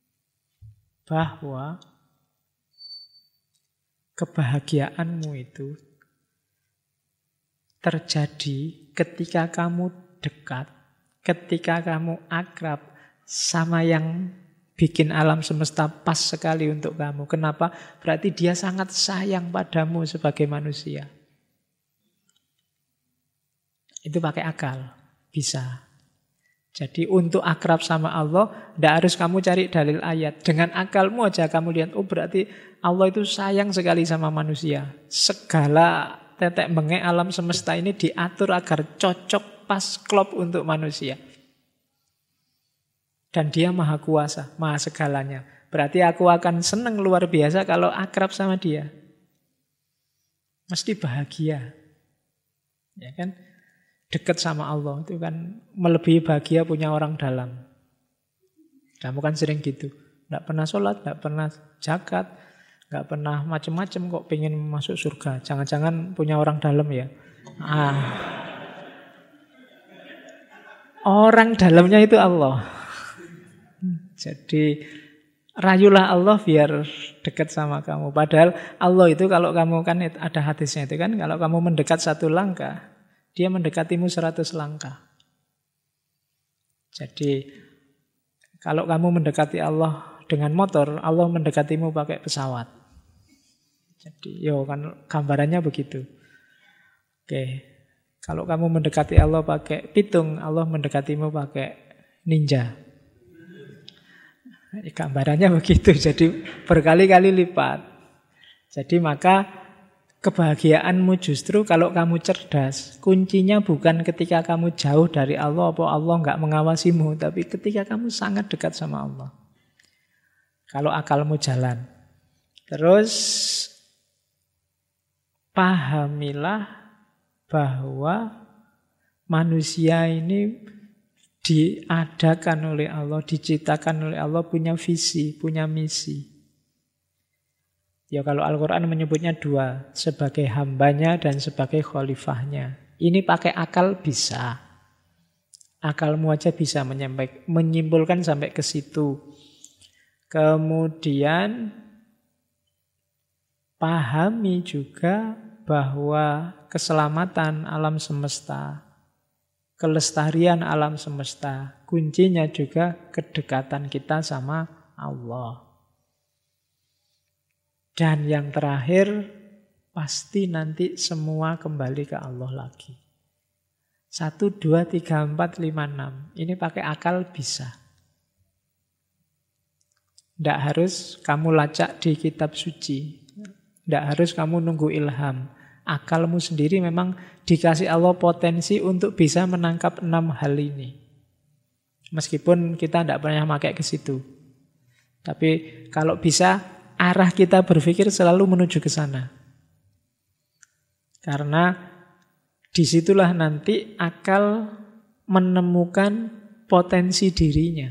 bahwa kebahagiaanmu itu terjadi ketika kamu dekat, ketika kamu akrab sama yang bikin alam semesta pas sekali untuk kamu. Kenapa? Berarti dia sangat sayang padamu sebagai manusia. Itu pakai akal. Bisa. Jadi untuk akrab sama Allah, tidak harus kamu cari dalil ayat. Dengan akalmu aja kamu lihat, oh berarti Allah itu sayang sekali sama manusia. Segala tetek bengek alam semesta ini diatur agar cocok, pas, klop untuk manusia. Dan dia maha kuasa, maha segalanya. Berarti aku akan senang luar biasa kalau akrab sama dia. Mesti bahagia. Ya kan? Dekat sama Allah itu kan melebihi bahagia punya orang dalam. Kamu kan sering gitu. Tidak pernah sholat, tidak pernah zakat, tidak pernah macam-macam kok pengen masuk surga. Jangan-jangan punya orang dalam ya. Orang dalamnya itu Allah. Jadi rayulah Allah biar dekat sama kamu. Padahal Allah itu kalau kamu kan ada hadisnya itu kan, kalau kamu mendekat 1 langkah, dia mendekatimu 100 langkah. Jadi kalau kamu mendekati Allah dengan motor, Allah mendekatimu pakai pesawat. Jadi kan gambarannya begitu. Oke. Kalau kamu mendekati Allah pakai pitung, Allah mendekatimu pakai ninja. Gambarannya begitu, jadi berkali-kali lipat. Jadi maka kebahagiaanmu justru kalau kamu cerdas. Kuncinya bukan ketika kamu jauh dari Allah, apa Allah nggak mengawasimu, tapi ketika kamu sangat dekat sama Allah. Kalau akalmu jalan. Terus pahamilah bahwa manusia ini diadakan oleh Allah, diciptakan oleh Allah, punya visi, punya misi. Ya kalau Al-Quran menyebutnya 2, sebagai hambanya dan sebagai khalifahnya. Ini pakai akal bisa. Akalmu aja bisa menyimpulkan sampai ke situ. Kemudian pahami juga bahwa keselamatan alam semesta, kelestarian alam semesta, kuncinya juga kedekatan kita sama Allah. Dan yang terakhir, pasti nanti semua kembali ke Allah lagi. 1, 2, 3, 4, 5, 6. Ini pakai akal bisa. Tidak harus kamu lacak di kitab suci. Tidak harus kamu nunggu ilham. Akalmu sendiri memang dikasih Allah potensi untuk bisa menangkap 6 hal ini. Meskipun kita tidak pernah pakai ke situ. Tapi kalau bisa, arah kita berpikir selalu menuju ke sana. Karena disitulah nanti akal menemukan potensi dirinya.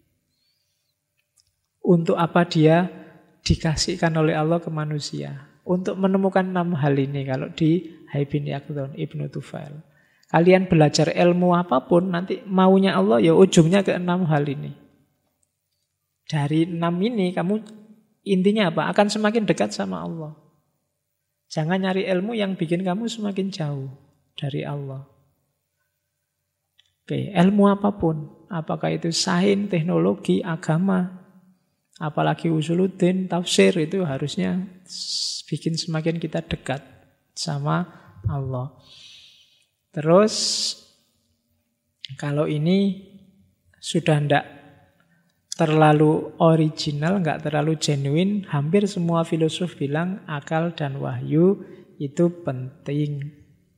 Untuk apa dia dikasihkan oleh Allah ke manusia. Untuk menemukan 6 hal ini kalau di Haibin Yaqdhan Ibnu Tufail. Kalian belajar ilmu apapun nanti maunya Allah ya ujungnya ke 6 hal ini. Dari 6 ini kamu intinya apa? Akan semakin dekat sama Allah. Jangan nyari ilmu yang bikin kamu semakin jauh dari Allah. Oke, ilmu apapun. Apakah itu sains, teknologi, agama, apalagi usuluddin, tafsir, itu harusnya bikin semakin kita dekat sama Allah. Terus kalau ini sudah tidak terlalu original, nggak terlalu genuine, hampir semua filosof bilang akal dan wahyu itu penting.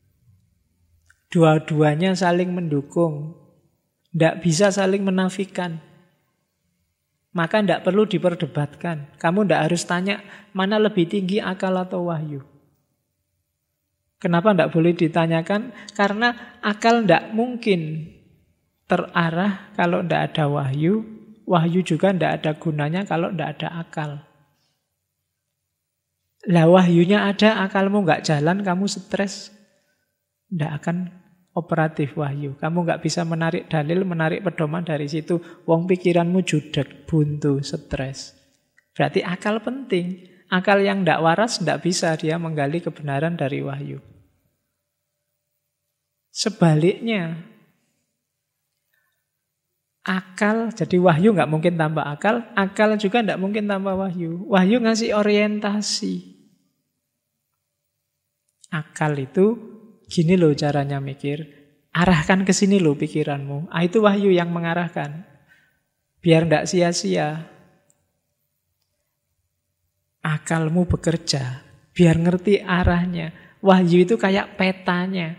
Dua-duanya saling mendukung, tidak bisa saling menafikan. Maka tidak perlu diperdebatkan. Kamu tidak harus tanya mana lebih tinggi akal atau wahyu. Kenapa tidak boleh ditanyakan? Karena akal tidak mungkin terarah kalau tidak ada wahyu. Wahyu juga tidak ada gunanya kalau tidak ada akal. Lah wahyunya ada, akalmu nggak jalan, kamu stres. Tidak akan operatif wahyu. Kamu nggak bisa menarik dalil, menarik pedoman dari situ. Wong pikiranmu judet, buntu, stres. Berarti akal penting. Akal yang tidak waras tidak bisa dia menggali kebenaran dari wahyu. Sebaliknya, akal, jadi wahyu nggak mungkin tambah akal juga nggak mungkin tambah wahyu. Wahyu ngasih orientasi. Akal itu gini loh caranya mikir, arahkan ke sini loh pikiranmu. Itu wahyu yang mengarahkan. Biar nggak sia-sia. Akalmu bekerja, biar ngerti arahnya. Wahyu itu kayak petanya.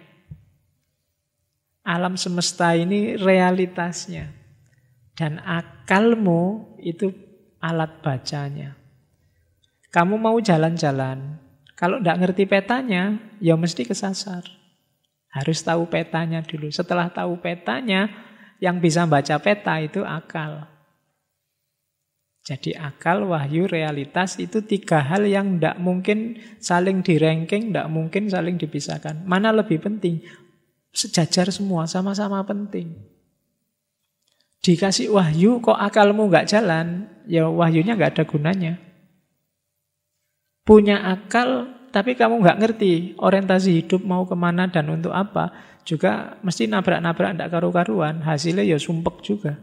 Alam semesta ini realitasnya. Dan akalmu itu alat bacanya. Kamu mau jalan-jalan, kalau tidak ngerti petanya, ya mesti kesasar. Harus tahu petanya dulu. Setelah tahu petanya, yang bisa baca peta itu akal. Jadi akal, wahyu, realitas itu tiga hal yang tidak mungkin saling di-ranking, tidak mungkin saling dipisahkan. Mana lebih penting? Sejajar semua, sama-sama penting. Dikasih wahyu, kok akalmu nggak jalan, ya wahyunya nggak ada gunanya. Punya akal, tapi kamu nggak ngerti orientasi hidup mau kemana dan untuk apa, juga mesti nabrak-nabrak ndak karu-karuan, hasilnya ya sumpek juga.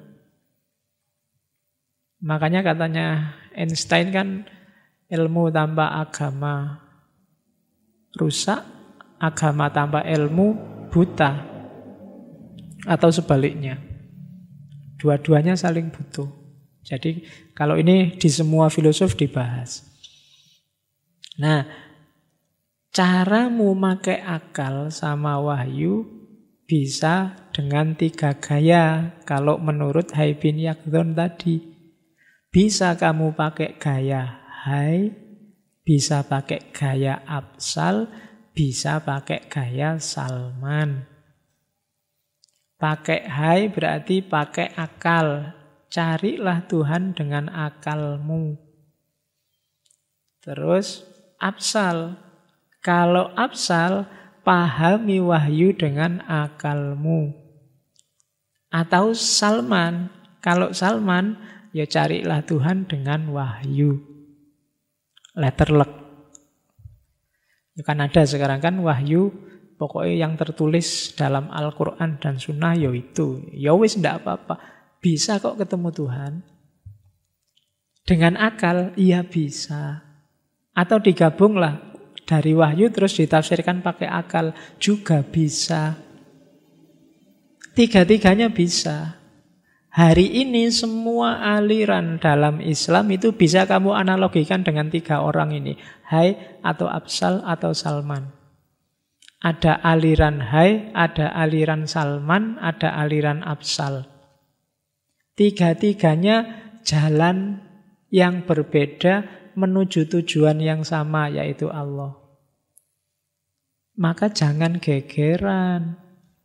Makanya katanya Einstein kan, ilmu tanpa agama rusak, agama tanpa ilmu buta. Atau sebaliknya. Dua-duanya saling butuh. Jadi kalau ini di semua filosof dibahas. Nah, caramu pakai akal sama wahyu bisa dengan tiga gaya. Kalau menurut Hai bin Yaqdhan tadi, bisa kamu pakai gaya Hai, bisa pakai gaya Absal, bisa pakai gaya Salman. Pakai Hai berarti pakai akal. Carilah Tuhan dengan akalmu. Terus Absal. Kalau Absal, pahami wahyu dengan akalmu. Atau Salman. Kalau Salman, ya carilah Tuhan dengan wahyu. Letterlek. Ya kan ada sekarang kan wahyu, pokoknya yang tertulis dalam Al-Quran dan Sunnah ya itu. Ya wis ndak apa-apa. Bisa kok ketemu Tuhan. Dengan akal, iya bisa. Atau digabunglah dari wahyu terus ditafsirkan pakai akal. Juga bisa. Tiga-tiganya bisa. Hari ini semua aliran dalam Islam itu bisa kamu analogikan dengan tiga orang ini. Hai atau Absal atau Salman. Ada aliran Hai, ada aliran Salman, ada aliran Absal. Tiga-tiganya jalan yang berbeda menuju tujuan yang sama, yaitu Allah. Maka jangan gegeran.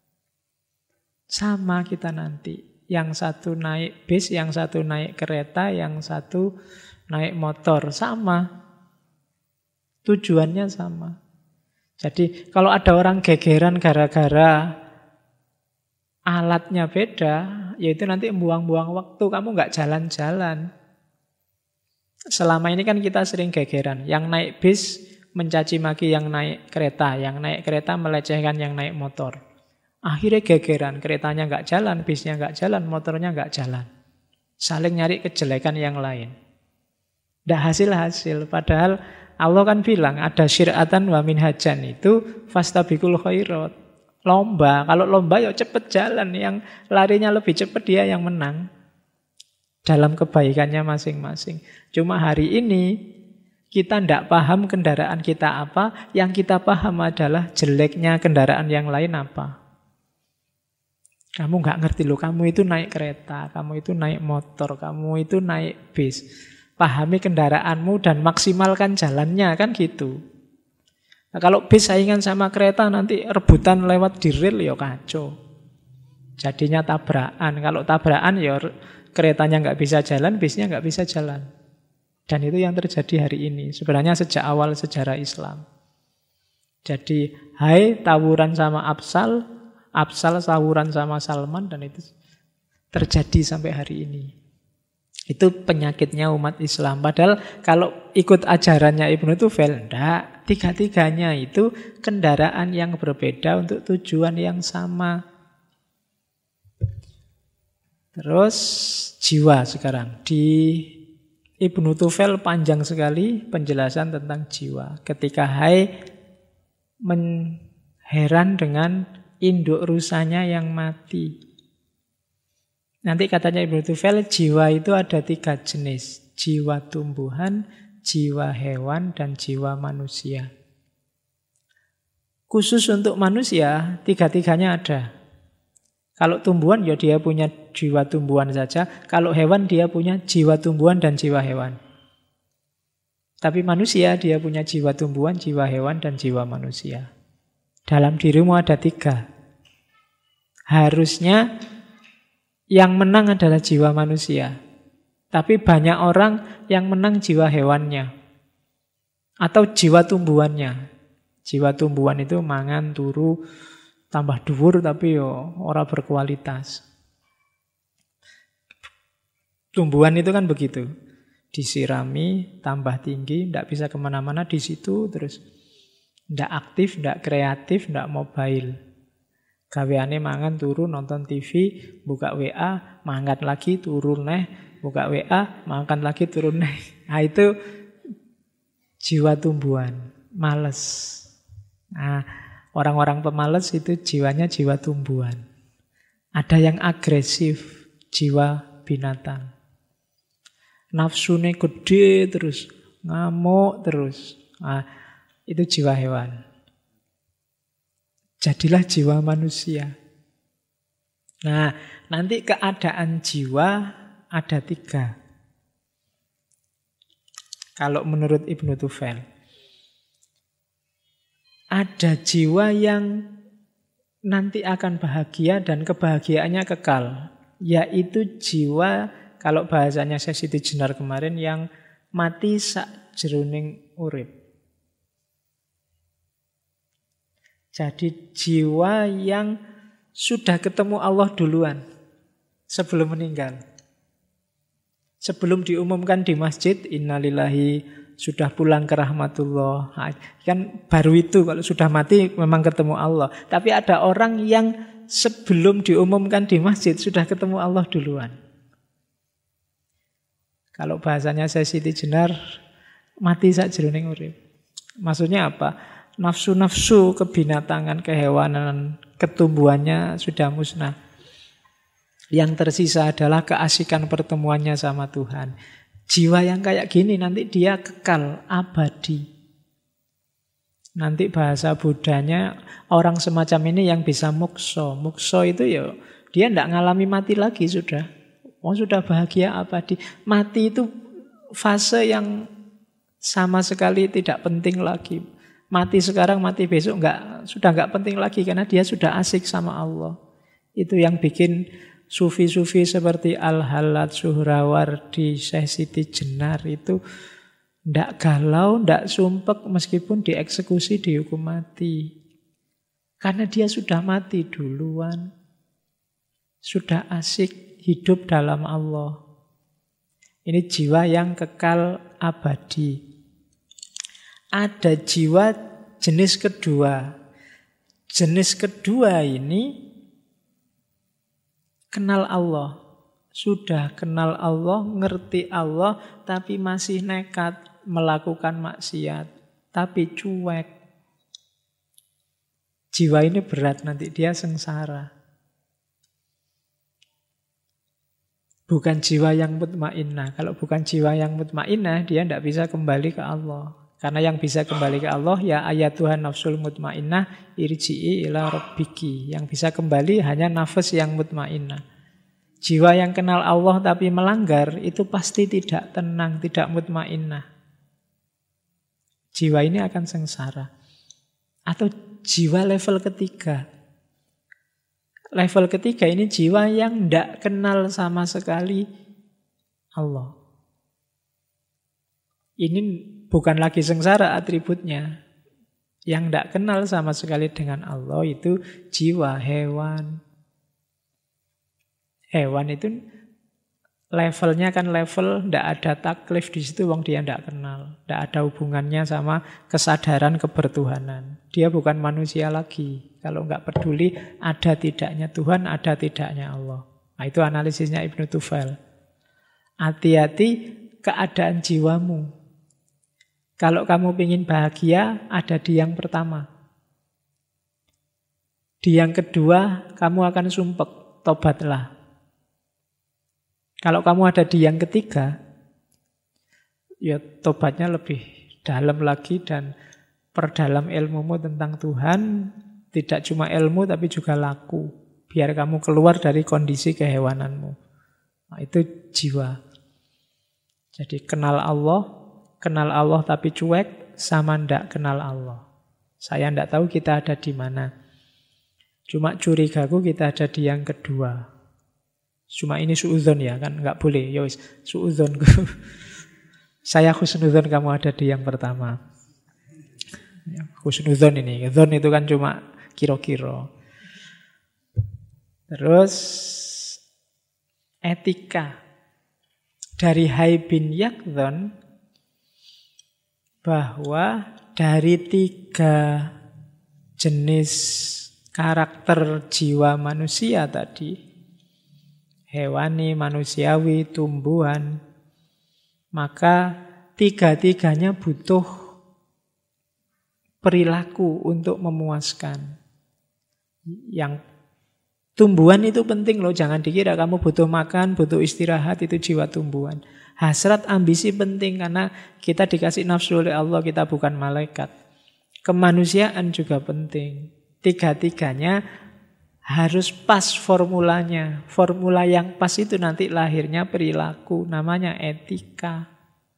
Sama kita nanti. Yang satu naik bis, yang satu naik kereta, yang satu naik motor. Sama. Tujuannya sama. Jadi kalau ada orang gegeran gara-gara alatnya beda, yaitu nanti buang-buang waktu, kamu nggak jalan-jalan. Selama ini kan kita sering gegeran. Yang naik bis mencaci maki yang naik kereta, yang naik kereta melecehkan yang naik motor. Akhirnya gegeran, keretanya nggak jalan, bisnya nggak jalan, motornya nggak jalan. Saling nyari kejelekan yang lain. Nggak hasil-hasil. Padahal Allah kan bilang ada syir'atan wa minhajan itu fastabiqul khairat. Lomba, kalau lomba ya cepet jalan, yang larinya lebih cepat dia yang menang. Dalam kebaikannya masing-masing. Cuma hari ini kita tidak paham kendaraan kita apa, yang kita paham adalah jeleknya kendaraan yang lain apa. Kamu nggak ngerti loh, kamu itu naik kereta, kamu itu naik motor, kamu itu naik bis. Pahami kendaraanmu dan maksimalkan jalannya, kan gitu. Nah, kalau bis saingan sama kereta nanti rebutan lewat di rel ya kacau. Jadinya tabrakan. Kalau tabrakan ya keretanya nggak bisa jalan, bisnya nggak bisa jalan. Dan itu yang terjadi hari ini. Sebenarnya sejak awal sejarah Islam. Jadi Hai tawuran sama Absal, Absal tawuran sama Salman, dan itu terjadi sampai hari ini. Itu penyakitnya umat Islam. Padahal kalau ikut ajarannya Ibnu Tufail, enggak. Tiga-tiganya itu kendaraan yang berbeda untuk tujuan yang sama. Terus jiwa sekarang. Di Ibnu Tufail panjang sekali penjelasan tentang jiwa. Ketika Hai heran dengan induk rusanya yang mati. Nanti katanya Ibnu Tufail, jiwa itu ada 3 jenis. Jiwa tumbuhan, jiwa hewan, dan jiwa manusia. Khusus untuk manusia, 3-tiganya ada. Kalau tumbuhan, ya dia punya jiwa tumbuhan saja. Kalau hewan, dia punya jiwa tumbuhan dan jiwa hewan. Tapi manusia, dia punya jiwa tumbuhan, jiwa hewan, dan jiwa manusia. Dalam dirimu ada 3. Harusnya yang menang adalah jiwa manusia. Tapi banyak orang yang menang jiwa hewannya. Atau jiwa tumbuhannya. Jiwa tumbuhan itu mangan, turu, tambah dhuwur tapi yo ora berkualitas. Tumbuhan itu kan begitu. Disirami, tambah tinggi, tidak bisa kemana-mana di situ, terus tidak aktif, tidak kreatif, tidak mobile. Gaweane mangan, turu, nonton TV, buka WA, mangan lagi, turun neh, buka WA, makan lagi, turun neh. Nah itu jiwa tumbuhan, males. Nah, orang-orang pemalas itu jiwanya jiwa tumbuhan. Ada yang agresif, jiwa binatang. Nafsunya gede terus, ngamuk terus. Nah, itu jiwa hewan. Jadilah jiwa manusia. Nah, nanti keadaan jiwa ada 3. Kalau menurut Ibnu Tufail. Ada jiwa yang nanti akan bahagia dan kebahagiaannya kekal. Yaitu jiwa, kalau bahasanya Siti Jenar kemarin, yang mati sak jroning urip. Jadi jiwa yang sudah ketemu Allah duluan sebelum meninggal. Sebelum diumumkan di masjid, innalillahi sudah pulang ke rahmatullah. Kan baru itu kalau sudah mati memang ketemu Allah. Tapi ada orang yang sebelum diumumkan di masjid sudah ketemu Allah duluan. Kalau bahasanya Siti Jenar, mati sak jroning urip. Maksudnya apa? Nafsu-nafsu kebinatangan, kehewanan, ketumbuhannya sudah musnah. Yang tersisa adalah keasikan pertemuannya sama Tuhan. Jiwa yang kayak gini nanti dia kekal, abadi. Nanti bahasa Buddhanya, orang semacam ini yang bisa mukso. Mukso itu ya dia tidak ngalami mati lagi sudah. Oh sudah bahagia abadi. Mati itu fase yang sama sekali tidak penting lagi. Mati sekarang, mati besok sudah enggak penting lagi karena dia sudah asik sama Allah. Itu yang bikin sufi-sufi seperti Al-Halad Suhrawardi, Syekh Siti Jenar itu ndak galau, ndak sumpek meskipun dieksekusi, dihukum mati. Karena dia sudah mati duluan. Sudah asik hidup dalam Allah. Ini jiwa yang kekal abadi. Ada jiwa jenis kedua. Jenis kedua ini kenal Allah. Sudah kenal Allah, ngerti Allah, tapi masih nekat melakukan maksiat. Tapi cuek. Jiwa ini berat, nanti dia sengsara. Bukan jiwa yang mutmainnah. Kalau bukan jiwa yang mutmainnah, dia tidak bisa kembali ke Allah. Karena yang bisa kembali ke Allah, ya ayatuhan nafsul mutmainnah, irji'i ila rabbiki. Yang bisa kembali hanya nafas yang mutmainnah. Jiwa yang kenal Allah tapi melanggar, itu pasti tidak tenang, tidak mutmainnah. Jiwa ini akan sengsara. Atau jiwa level ketiga. Level ketiga ini jiwa yang tidak kenal sama sekali Allah. Ini bukan lagi sengsara atributnya. Yang tidak kenal sama sekali dengan Allah itu jiwa hewan. Hewan itu levelnya kan level, tidak ada taklif di situ, wong dia tidak kenal. Tidak ada hubungannya sama kesadaran kebertuhanan. Dia bukan manusia lagi. Kalau nggak peduli ada tidaknya Tuhan, ada tidaknya Allah. Nah, itu analisisnya Ibnu Tufail. Hati-hati keadaan jiwamu. Kalau kamu ingin bahagia, ada di yang pertama. Di yang kedua, kamu akan sumpek, tobatlah. Kalau kamu ada di yang ketiga, ya tobatnya lebih dalam lagi dan perdalam ilmumu tentang Tuhan, tidak cuma ilmu tapi juga laku. Biar kamu keluar dari kondisi kehewananmu. Nah, itu jiwa. Jadi kenal Allah tapi cuek, sama ndak kenal Allah. Saya ndak tahu kita ada di mana. Cuma curigaku kita ada di yang kedua. Cuma ini suudzon ya, kan nggak boleh. Ya wis, suudzonku. Saya husnudzon kamu ada di yang pertama. Husnudzon ini. Dzon itu kan cuma kira-kira. Terus etika dari Hai bin Yaqdhan bahwa dari 3 jenis karakter jiwa manusia tadi, hewani, manusiawi, tumbuhan, maka 3-tiganya butuh perilaku untuk memuaskan. Yang tumbuhan itu penting loh, jangan dikira kamu butuh makan, butuh istirahat, itu jiwa tumbuhan. Hasrat, ambisi penting karena kita dikasih nafsu oleh Allah, kita bukan malaikat. Kemanusiaan juga penting. 3-tiganya harus pas formulanya. Formula yang pas itu nanti lahirnya perilaku, namanya etika.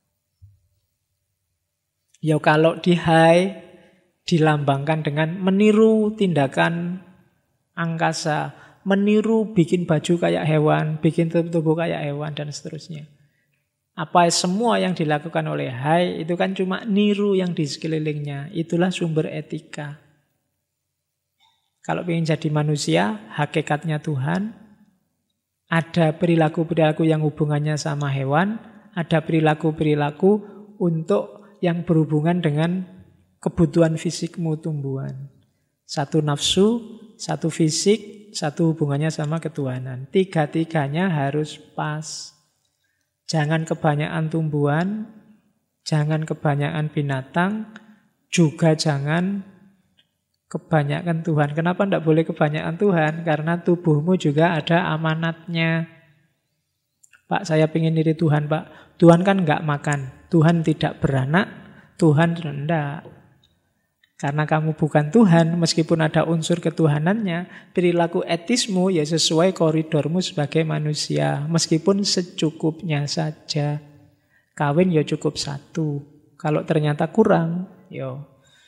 Ya kalau di Hai dilambangkan dengan meniru tindakan angkasa, meniru bikin baju kayak hewan, bikin tubuh kayak hewan, dan seterusnya. Apa semua yang dilakukan oleh Hai itu kan cuma niru yang di sekelilingnya. Itulah sumber etika. Kalau ingin jadi manusia, hakikatnya Tuhan, ada perilaku-perilaku yang hubungannya sama hewan, ada perilaku-perilaku untuk yang berhubungan dengan kebutuhan fisikmu tumbuhan. Satu nafsu, satu fisik, satu hubungannya sama ketuhanan. 3-tiganya harus pas. Jangan kebanyakan tumbuhan, jangan kebanyakan binatang, juga jangan kebanyakan Tuhan. Kenapa tidak boleh kebanyakan Tuhan? Karena tubuhmu juga ada amanatnya. Pak, saya ingin diri Tuhan, Pak. Tuhan kan nggak makan. Tuhan tidak beranak. Tuhan rendah. Karena kamu bukan Tuhan, meskipun ada unsur ketuhanannya, perilaku etismu ya sesuai koridormu sebagai manusia. Meskipun secukupnya saja. Kawin ya cukup 1. Kalau ternyata kurang, ya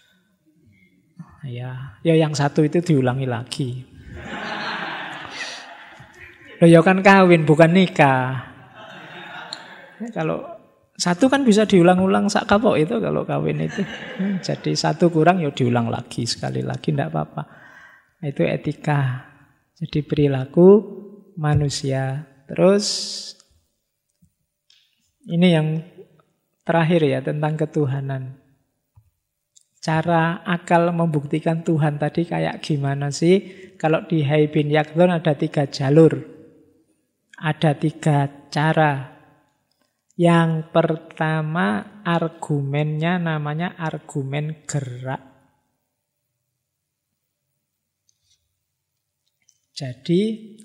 yang 1 itu diulangi lagi. Loh ya kan kawin, bukan nikah. Kalau 1 kan bisa diulang-ulang sak kapok itu kalau kawin itu. Jadi 1 kurang ya diulang lagi, sekali lagi tidak apa-apa. Itu etika. Jadi perilaku manusia. Terus ini yang terakhir ya tentang ketuhanan. Cara akal membuktikan Tuhan tadi kayak gimana sih? Kalau di Hai bin Yaqdhan ada 3 jalur. Ada 3 cara. Yang pertama argumennya namanya argumen gerak. Jadi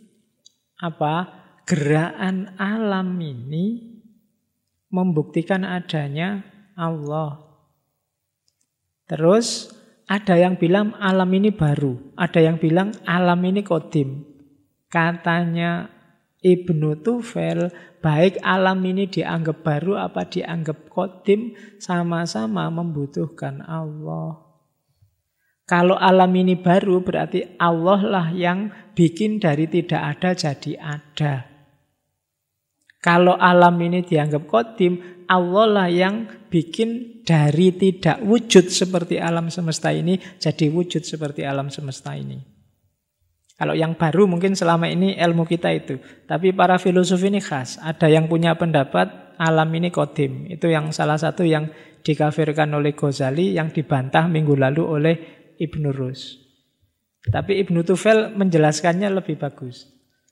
gerakan alam ini membuktikan adanya Allah. Terus ada yang bilang alam ini baru, ada yang bilang alam ini qadim. Katanya Ibnu Tufail, baik alam ini dianggap baru apa dianggap qadim, sama-sama membutuhkan Allah. Kalau alam ini baru berarti Allah lah yang bikin dari tidak ada jadi ada. Kalau alam ini dianggap qadim, Allah lah yang bikin dari tidak wujud seperti alam semesta ini jadi wujud seperti alam semesta ini. Kalau yang baru mungkin selama ini ilmu kita itu. Tapi para filosof ini khas. Ada yang punya pendapat alam ini qadim. Itu yang salah satu yang dikafirkan oleh Ghazali, yang dibantah minggu lalu oleh Ibnu Rus. Tapi Ibnu Tufel menjelaskannya lebih bagus.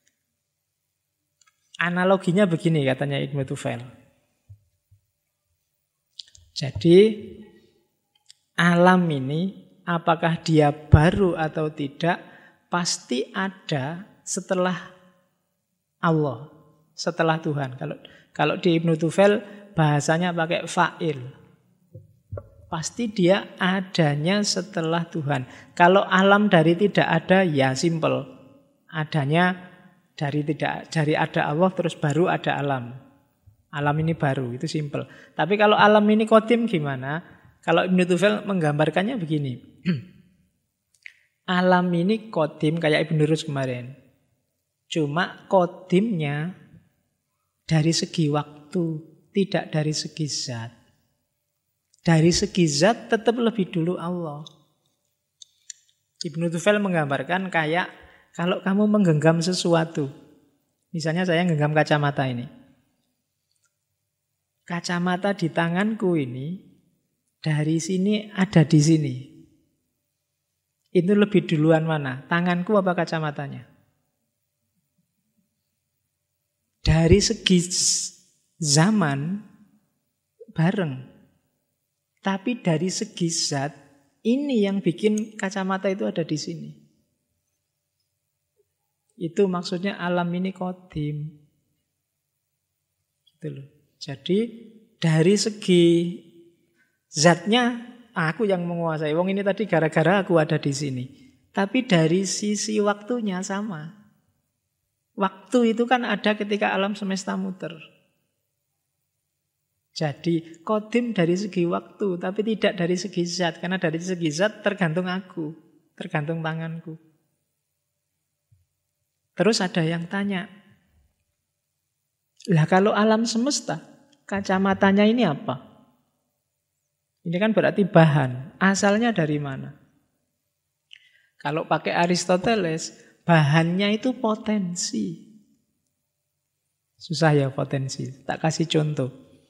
Analoginya begini katanya Ibnu Tufel. Jadi alam ini apakah dia baru atau tidak pasti ada setelah Allah, setelah Tuhan. Kalau di Ibnu Tufel bahasanya pakai fa'il. Pasti dia adanya setelah Tuhan. Kalau alam dari tidak ada, ya simple. Adanya dari ada Allah terus baru ada alam. Alam ini baru, itu simple. Tapi kalau alam ini qadim gimana? Kalau Ibnu Tufel menggambarkannya begini. Alam ini qadim kayak Ibnu Rus kemarin. Cuma qadimnya dari segi waktu, tidak dari segi zat. Dari segi zat tetap lebih dulu Allah. Ibnu Tufel menggambarkan kayak kalau kamu menggenggam sesuatu. Misalnya saya menggenggam kacamata ini. Kacamata di tanganku ini dari sini ada di sini. Itu lebih duluan mana? Tanganku apa kacamatanya? Dari segi zaman bareng. Tapi dari segi zat, ini yang bikin kacamata itu ada di sini. Itu maksudnya alam ini qadim. Gitu loh. Jadi dari segi zatnya aku yang menguasai. Wong ini tadi gara-gara aku ada di sini. Tapi dari sisi waktunya sama. Waktu itu kan ada ketika alam semesta muter. Jadi qadim dari segi waktu, tapi tidak dari segi zat. Karena dari segi zat tergantung aku, tergantung tanganku. Terus ada yang tanya, lah kalau alam semesta, kacamatanya ini apa? Ini kan berarti bahan, asalnya dari mana? Kalau pakai Aristoteles, bahannya itu potensi. Susah ya potensi, tak kasih contoh.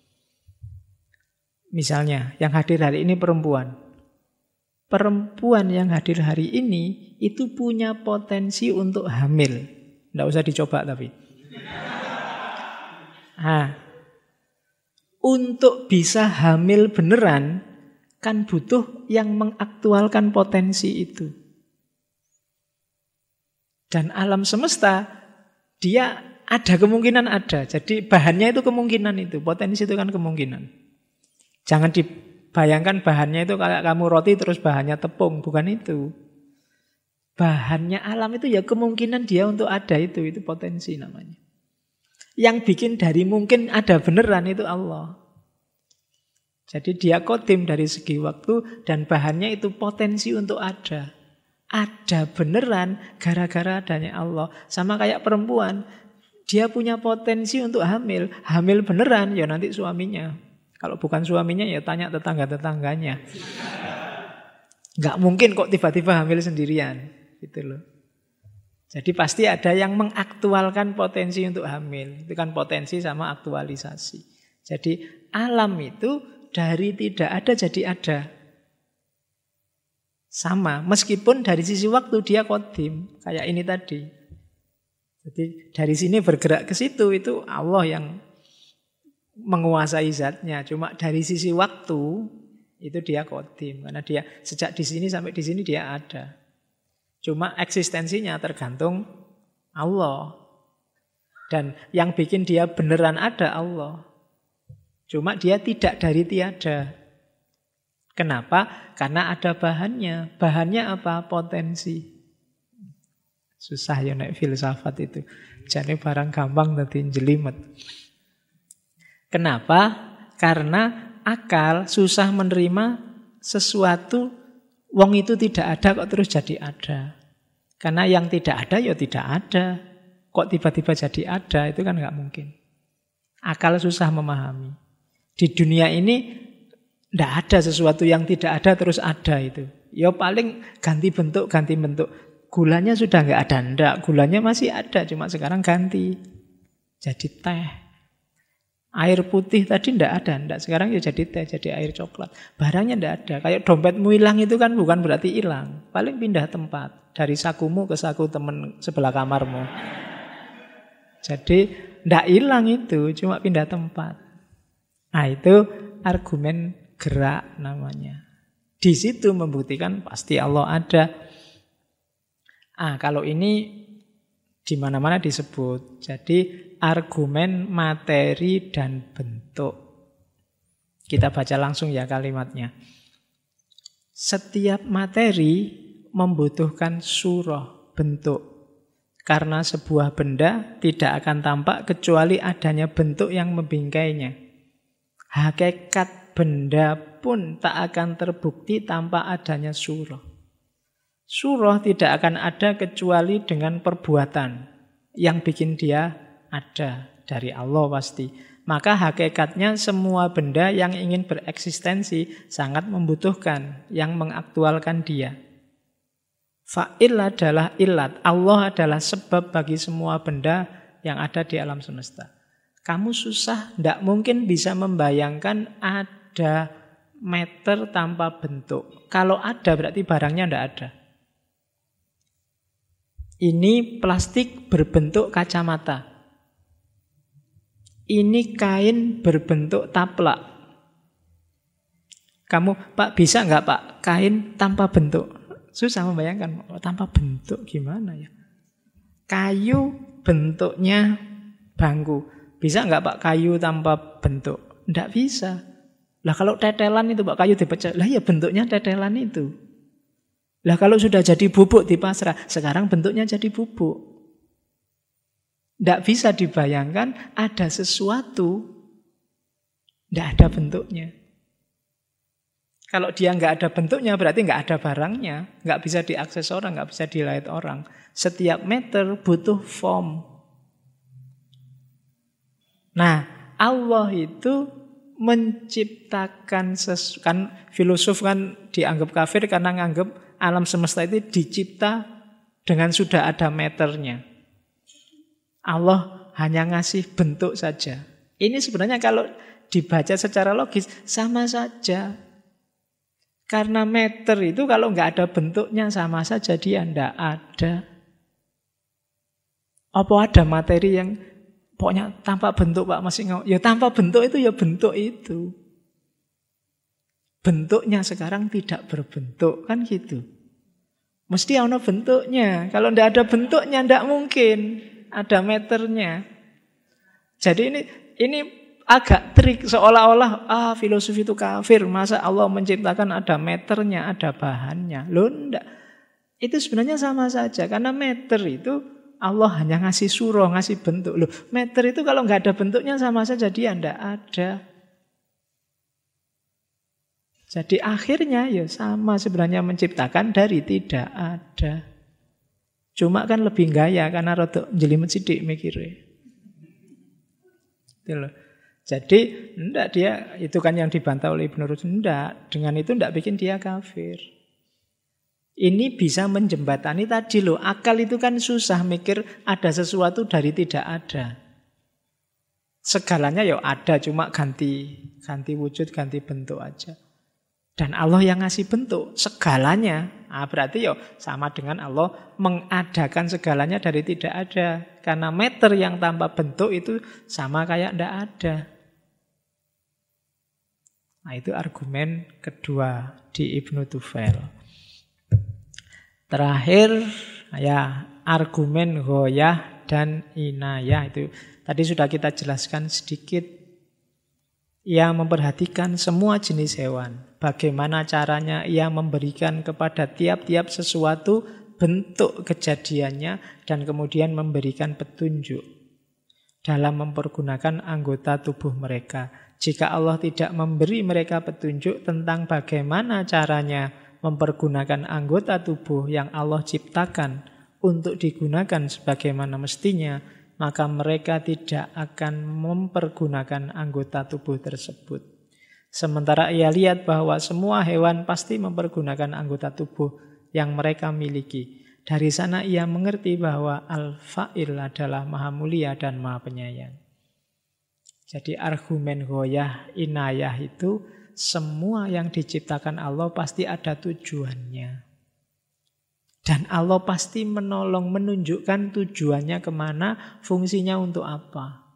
Misalnya, yang hadir hari ini perempuan. Perempuan yang hadir hari ini itu punya potensi untuk hamil. Tidak usah dicoba tapi. Nah, untuk bisa hamil beneran, kan butuh yang mengaktualkan potensi itu. Dan alam semesta, dia ada kemungkinan ada. Jadi bahannya itu kemungkinan itu. Potensi itu kan kemungkinan. Jangan dibayangkan bahannya itu kalau kamu roti terus bahannya tepung. Bukan itu. Bahannya alam itu ya kemungkinan dia untuk ada itu potensi namanya. Yang bikin dari mungkin ada beneran itu Allah. Jadi dia qadim dari segi waktu dan bahannya itu potensi untuk ada. Ada beneran gara-gara adanya Allah. Sama kayak perempuan. Dia punya potensi untuk hamil. Hamil beneran ya nanti suaminya. Kalau bukan suaminya ya tanya tetangga-tetangganya. Nggak mungkin kok tiba-tiba hamil sendirian. Gitu loh. Jadi pasti ada yang mengaktualkan potensi untuk hamil. Itu kan potensi sama aktualisasi. Jadi alam itu dari tidak ada jadi ada. Sama, meskipun dari sisi waktu dia qadim. Kayak ini tadi. Jadi dari sini bergerak ke situ, itu Allah yang menguasai zatnya. Cuma dari sisi waktu itu dia qadim. Karena dia sejak di sini sampai di sini dia ada. Cuma eksistensinya tergantung Allah. Dan yang bikin dia beneran ada Allah. Cuma dia tidak dari tiada. Kenapa? Karena ada bahannya. Bahannya apa? Potensi. Susah ya nek filsafat itu. Jadi barang gampang tadi jelimet. Kenapa? Karena akal susah menerima sesuatu Wong itu tidak ada kok terus jadi ada. Karena yang tidak ada ya tidak ada. Kok tiba-tiba jadi ada, itu kan nggak mungkin. Akal susah memahami. Di dunia ini tidak ada sesuatu yang tidak ada terus ada itu. Ya paling ganti bentuk. Gulanya sudah nggak ada, ndak. Gulanya masih ada, cuma sekarang ganti. Jadi teh. Air putih tadi ndak ada, ndak. Sekarang ya jadi teh, jadi air coklat. Barangnya ndak ada. Kayak dompetmu hilang itu kan bukan berarti hilang. Paling pindah tempat. Dari sakumu ke saku teman sebelah kamarmu. Jadi ndak hilang itu, cuma pindah tempat. Nah itu argumen gerak namanya. Di situ membuktikan pasti Allah ada. Kalau ini di mana-mana disebut. Jadi argumen materi dan bentuk. Kita baca langsung ya kalimatnya. Setiap materi membutuhkan surah, bentuk. Karena sebuah benda tidak akan tampak kecuali adanya bentuk yang membingkainya. Hakikat benda pun tak akan terbukti tanpa adanya surah. Surah tidak akan ada kecuali dengan perbuatan yang bikin dia ada dari Allah pasti. Maka hakikatnya semua benda yang ingin bereksistensi sangat membutuhkan yang mengaktualkan dia. Fa'il adalah ilat. Allah adalah sebab bagi semua benda yang ada di alam semesta. Kamu susah, tidak mungkin bisa membayangkan ada meter tanpa bentuk. Kalau ada berarti barangnya tidak ada. Ini plastik berbentuk kacamata. Ini kain berbentuk taplak. Kamu, Pak, bisa nggak Pak kain tanpa bentuk? Susah membayangkan, tanpa bentuk gimana ya? Kayu bentuknya bangku. Bisa nggak Pak kayu tanpa bentuk? Nggak bisa. Lah kalau tetelan itu Pak kayu dipecah, lah ya bentuknya tetelan itu. Lah kalau sudah jadi bubuk di pasrah, sekarang bentuknya jadi bubuk. Nggak bisa dibayangkan ada sesuatu, nggak ada bentuknya. Kalau dia nggak ada bentuknya berarti nggak ada barangnya. Nggak bisa diakses orang, nggak bisa dilihat orang. Setiap meter butuh form. Nah, Allah itu menciptakan kan filosof kan dianggap kafir karena nganggap alam semesta itu dicipta dengan sudah ada meternya. Allah hanya ngasih bentuk saja. Ini sebenarnya kalau dibaca secara logis sama saja. Karena meter itu kalau nggak ada bentuknya sama saja dia ndak ada. Apa ada materi yang pokoknya tanpa bentuk Pak masih ngomong? Ya tanpa bentuk itu ya bentuk itu. Bentuknya sekarang tidak berbentuk kan gitu. Mesti ada bentuknya. Kalau ndak ada bentuknya ndak mungkin ada meternya. Jadi ini agak trik seolah-olah filosofi itu kafir. Masa Allah menciptakan ada meternya, ada bahannya. Loh enggak. Itu sebenarnya sama saja. Karena meter itu Allah hanya ngasih surah, ngasih bentuk. Loh, meter itu kalau nggak ada bentuknya sama saja dia enggak ada. Jadi akhirnya ya sama sebenarnya menciptakan dari tidak ada. Cuma kan lebih gaya karena rada jelimet sithik mikire. Itu loh. Jadi enggak dia, itu kan yang dibantah oleh Ibnu Rushd, enggak. Dengan itu enggak bikin dia kafir. Ini bisa menjembatani tadi loh. Akal itu kan susah mikir ada sesuatu dari tidak ada. Segalanya ya ada, cuma ganti wujud, ganti bentuk aja. Dan Allah yang ngasih bentuk segalanya. Berarti ya sama dengan Allah mengadakan segalanya dari tidak ada. Karena meter yang tanpa bentuk itu sama kayak tidak ada. Nah itu argumen kedua di Ibnu Tufail. Terakhir ya argumen ghoyah dan inayah itu tadi sudah kita jelaskan sedikit. Ia memperhatikan semua jenis hewan. Bagaimana caranya ia memberikan kepada tiap-tiap sesuatu bentuk kejadiannya dan kemudian memberikan petunjuk dalam mempergunakan anggota tubuh mereka. Jika Allah tidak memberi mereka petunjuk tentang bagaimana caranya mempergunakan anggota tubuh yang Allah ciptakan untuk digunakan sebagaimana mestinya, maka mereka tidak akan mempergunakan anggota tubuh tersebut. Sementara ia lihat bahwa semua hewan pasti mempergunakan anggota tubuh yang mereka miliki. Dari sana ia mengerti bahwa Al-Fa'il adalah Maha Mulia dan Maha Penyayang. Jadi argumen ghoyah inayah itu semua yang diciptakan Allah pasti ada tujuannya. Dan Allah pasti menolong, menunjukkan tujuannya kemana, fungsinya untuk apa.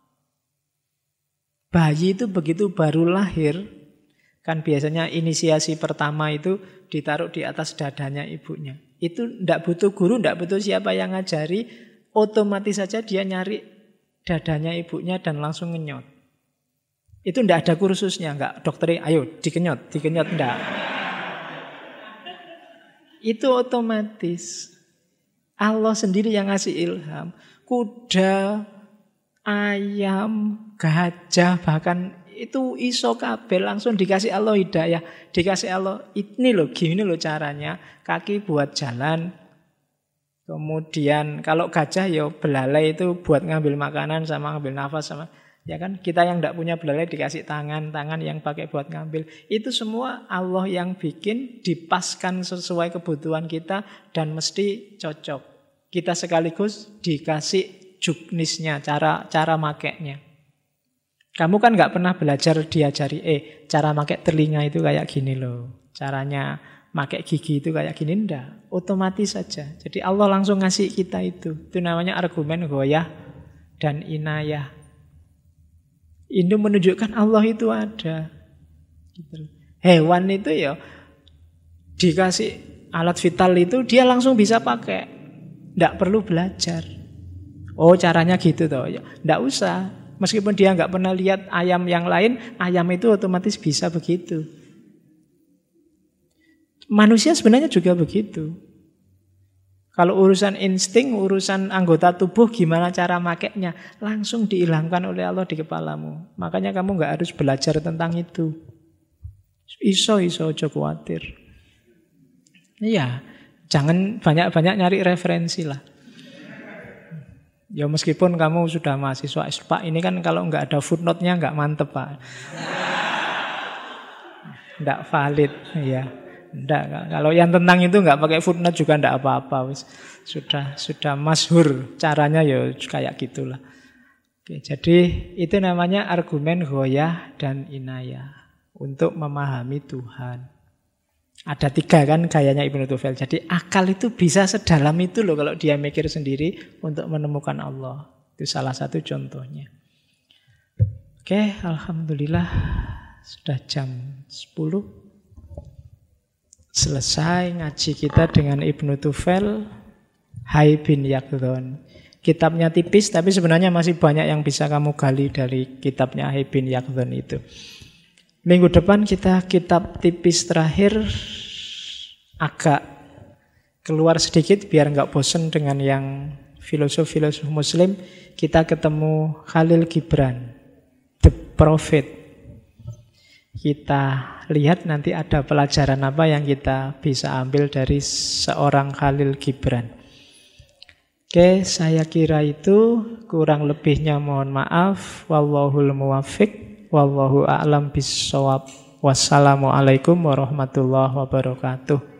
Bayi itu begitu baru lahir, kan biasanya inisiasi pertama itu ditaruh di atas dadanya ibunya. Itu tidak butuh guru, tidak butuh siapa yang ngajari, otomatis saja dia nyari dadanya ibunya dan langsung ngenyot. Itu tidak ada kursusnya, enggak dokternya, ayo dikenyot, enggak. Itu otomatis. Allah sendiri yang ngasih ilham. Kuda, ayam, gajah, bahkan itu iso kabel langsung dikasih Allah hidayah. Dikasih Allah, ini loh, gini loh caranya. Kaki buat jalan. Kemudian kalau gajah ya belalai itu buat ngambil makanan sama ngambil nafas sama. Ya kan, kita yang tidak punya belalai dikasih tangan yang pakai buat ngambil. Itu semua Allah yang bikin, dipaskan sesuai kebutuhan kita dan mesti cocok. Kita sekaligus dikasih juknisnya, cara makainya. Kamu kan nggak pernah belajar diajari, cara pakai telinga itu kayak gini loh. Caranya pakai gigi itu kayak gini, enggak. Otomatis saja. Jadi Allah langsung ngasih kita itu. Itu namanya argumen ghoyah dan inayah. Itu menunjukkan Allah itu ada. Hewan itu ya dikasih alat vital itu dia langsung bisa pakai. Tidak perlu belajar. Oh caranya gitu toh. Ya, tidak usah. Meskipun dia nggak pernah lihat ayam yang lain, ayam itu otomatis bisa begitu. Manusia sebenarnya juga begitu. Kalau urusan insting, urusan anggota tubuh, gimana cara makainya, langsung diilhamkan oleh Allah di kepalamu. Makanya kamu nggak harus belajar tentang itu. Iso, ojo khawatir. Iya, jangan banyak-banyak nyari referensi lah. Ya meskipun kamu sudah mahasiswa Pak, ini kan kalau nggak ada footnote-nya nggak mantep Pak. Nggak valid, ya. Nggak, kalau yang tentang itu nggak pakai footnote juga nggak apa-apa. Sudah masyhur caranya ya kayak gitulah. Oke, jadi itu namanya argumen ghoyah dan inayah untuk memahami Tuhan. Ada 3 kan gayanya Ibnu Tufail. Jadi akal itu bisa sedalam itu loh kalau dia mikir sendiri untuk menemukan Allah. Itu salah satu contohnya. Oke, alhamdulillah sudah jam 10. Selesai ngaji kita dengan Ibnu Tufail, Hayy bin Yaqdhan. Kitabnya tipis tapi sebenarnya masih banyak yang bisa kamu gali dari kitabnya Hayy bin Yaqdhan itu. Minggu depan kita kitab tipis terakhir, agak keluar sedikit biar nggak bosen dengan yang filosof-filosof Muslim. Kita ketemu Khalil Gibran, The Prophet. Kita lihat nanti ada pelajaran apa yang kita bisa ambil dari seorang Khalil Gibran. Oke, saya kira itu, kurang lebihnya mohon maaf. Wallahul muwaffiq, wallahu a'lam bissawab. Wassalamualaikum warahmatullahi wabarakatuh.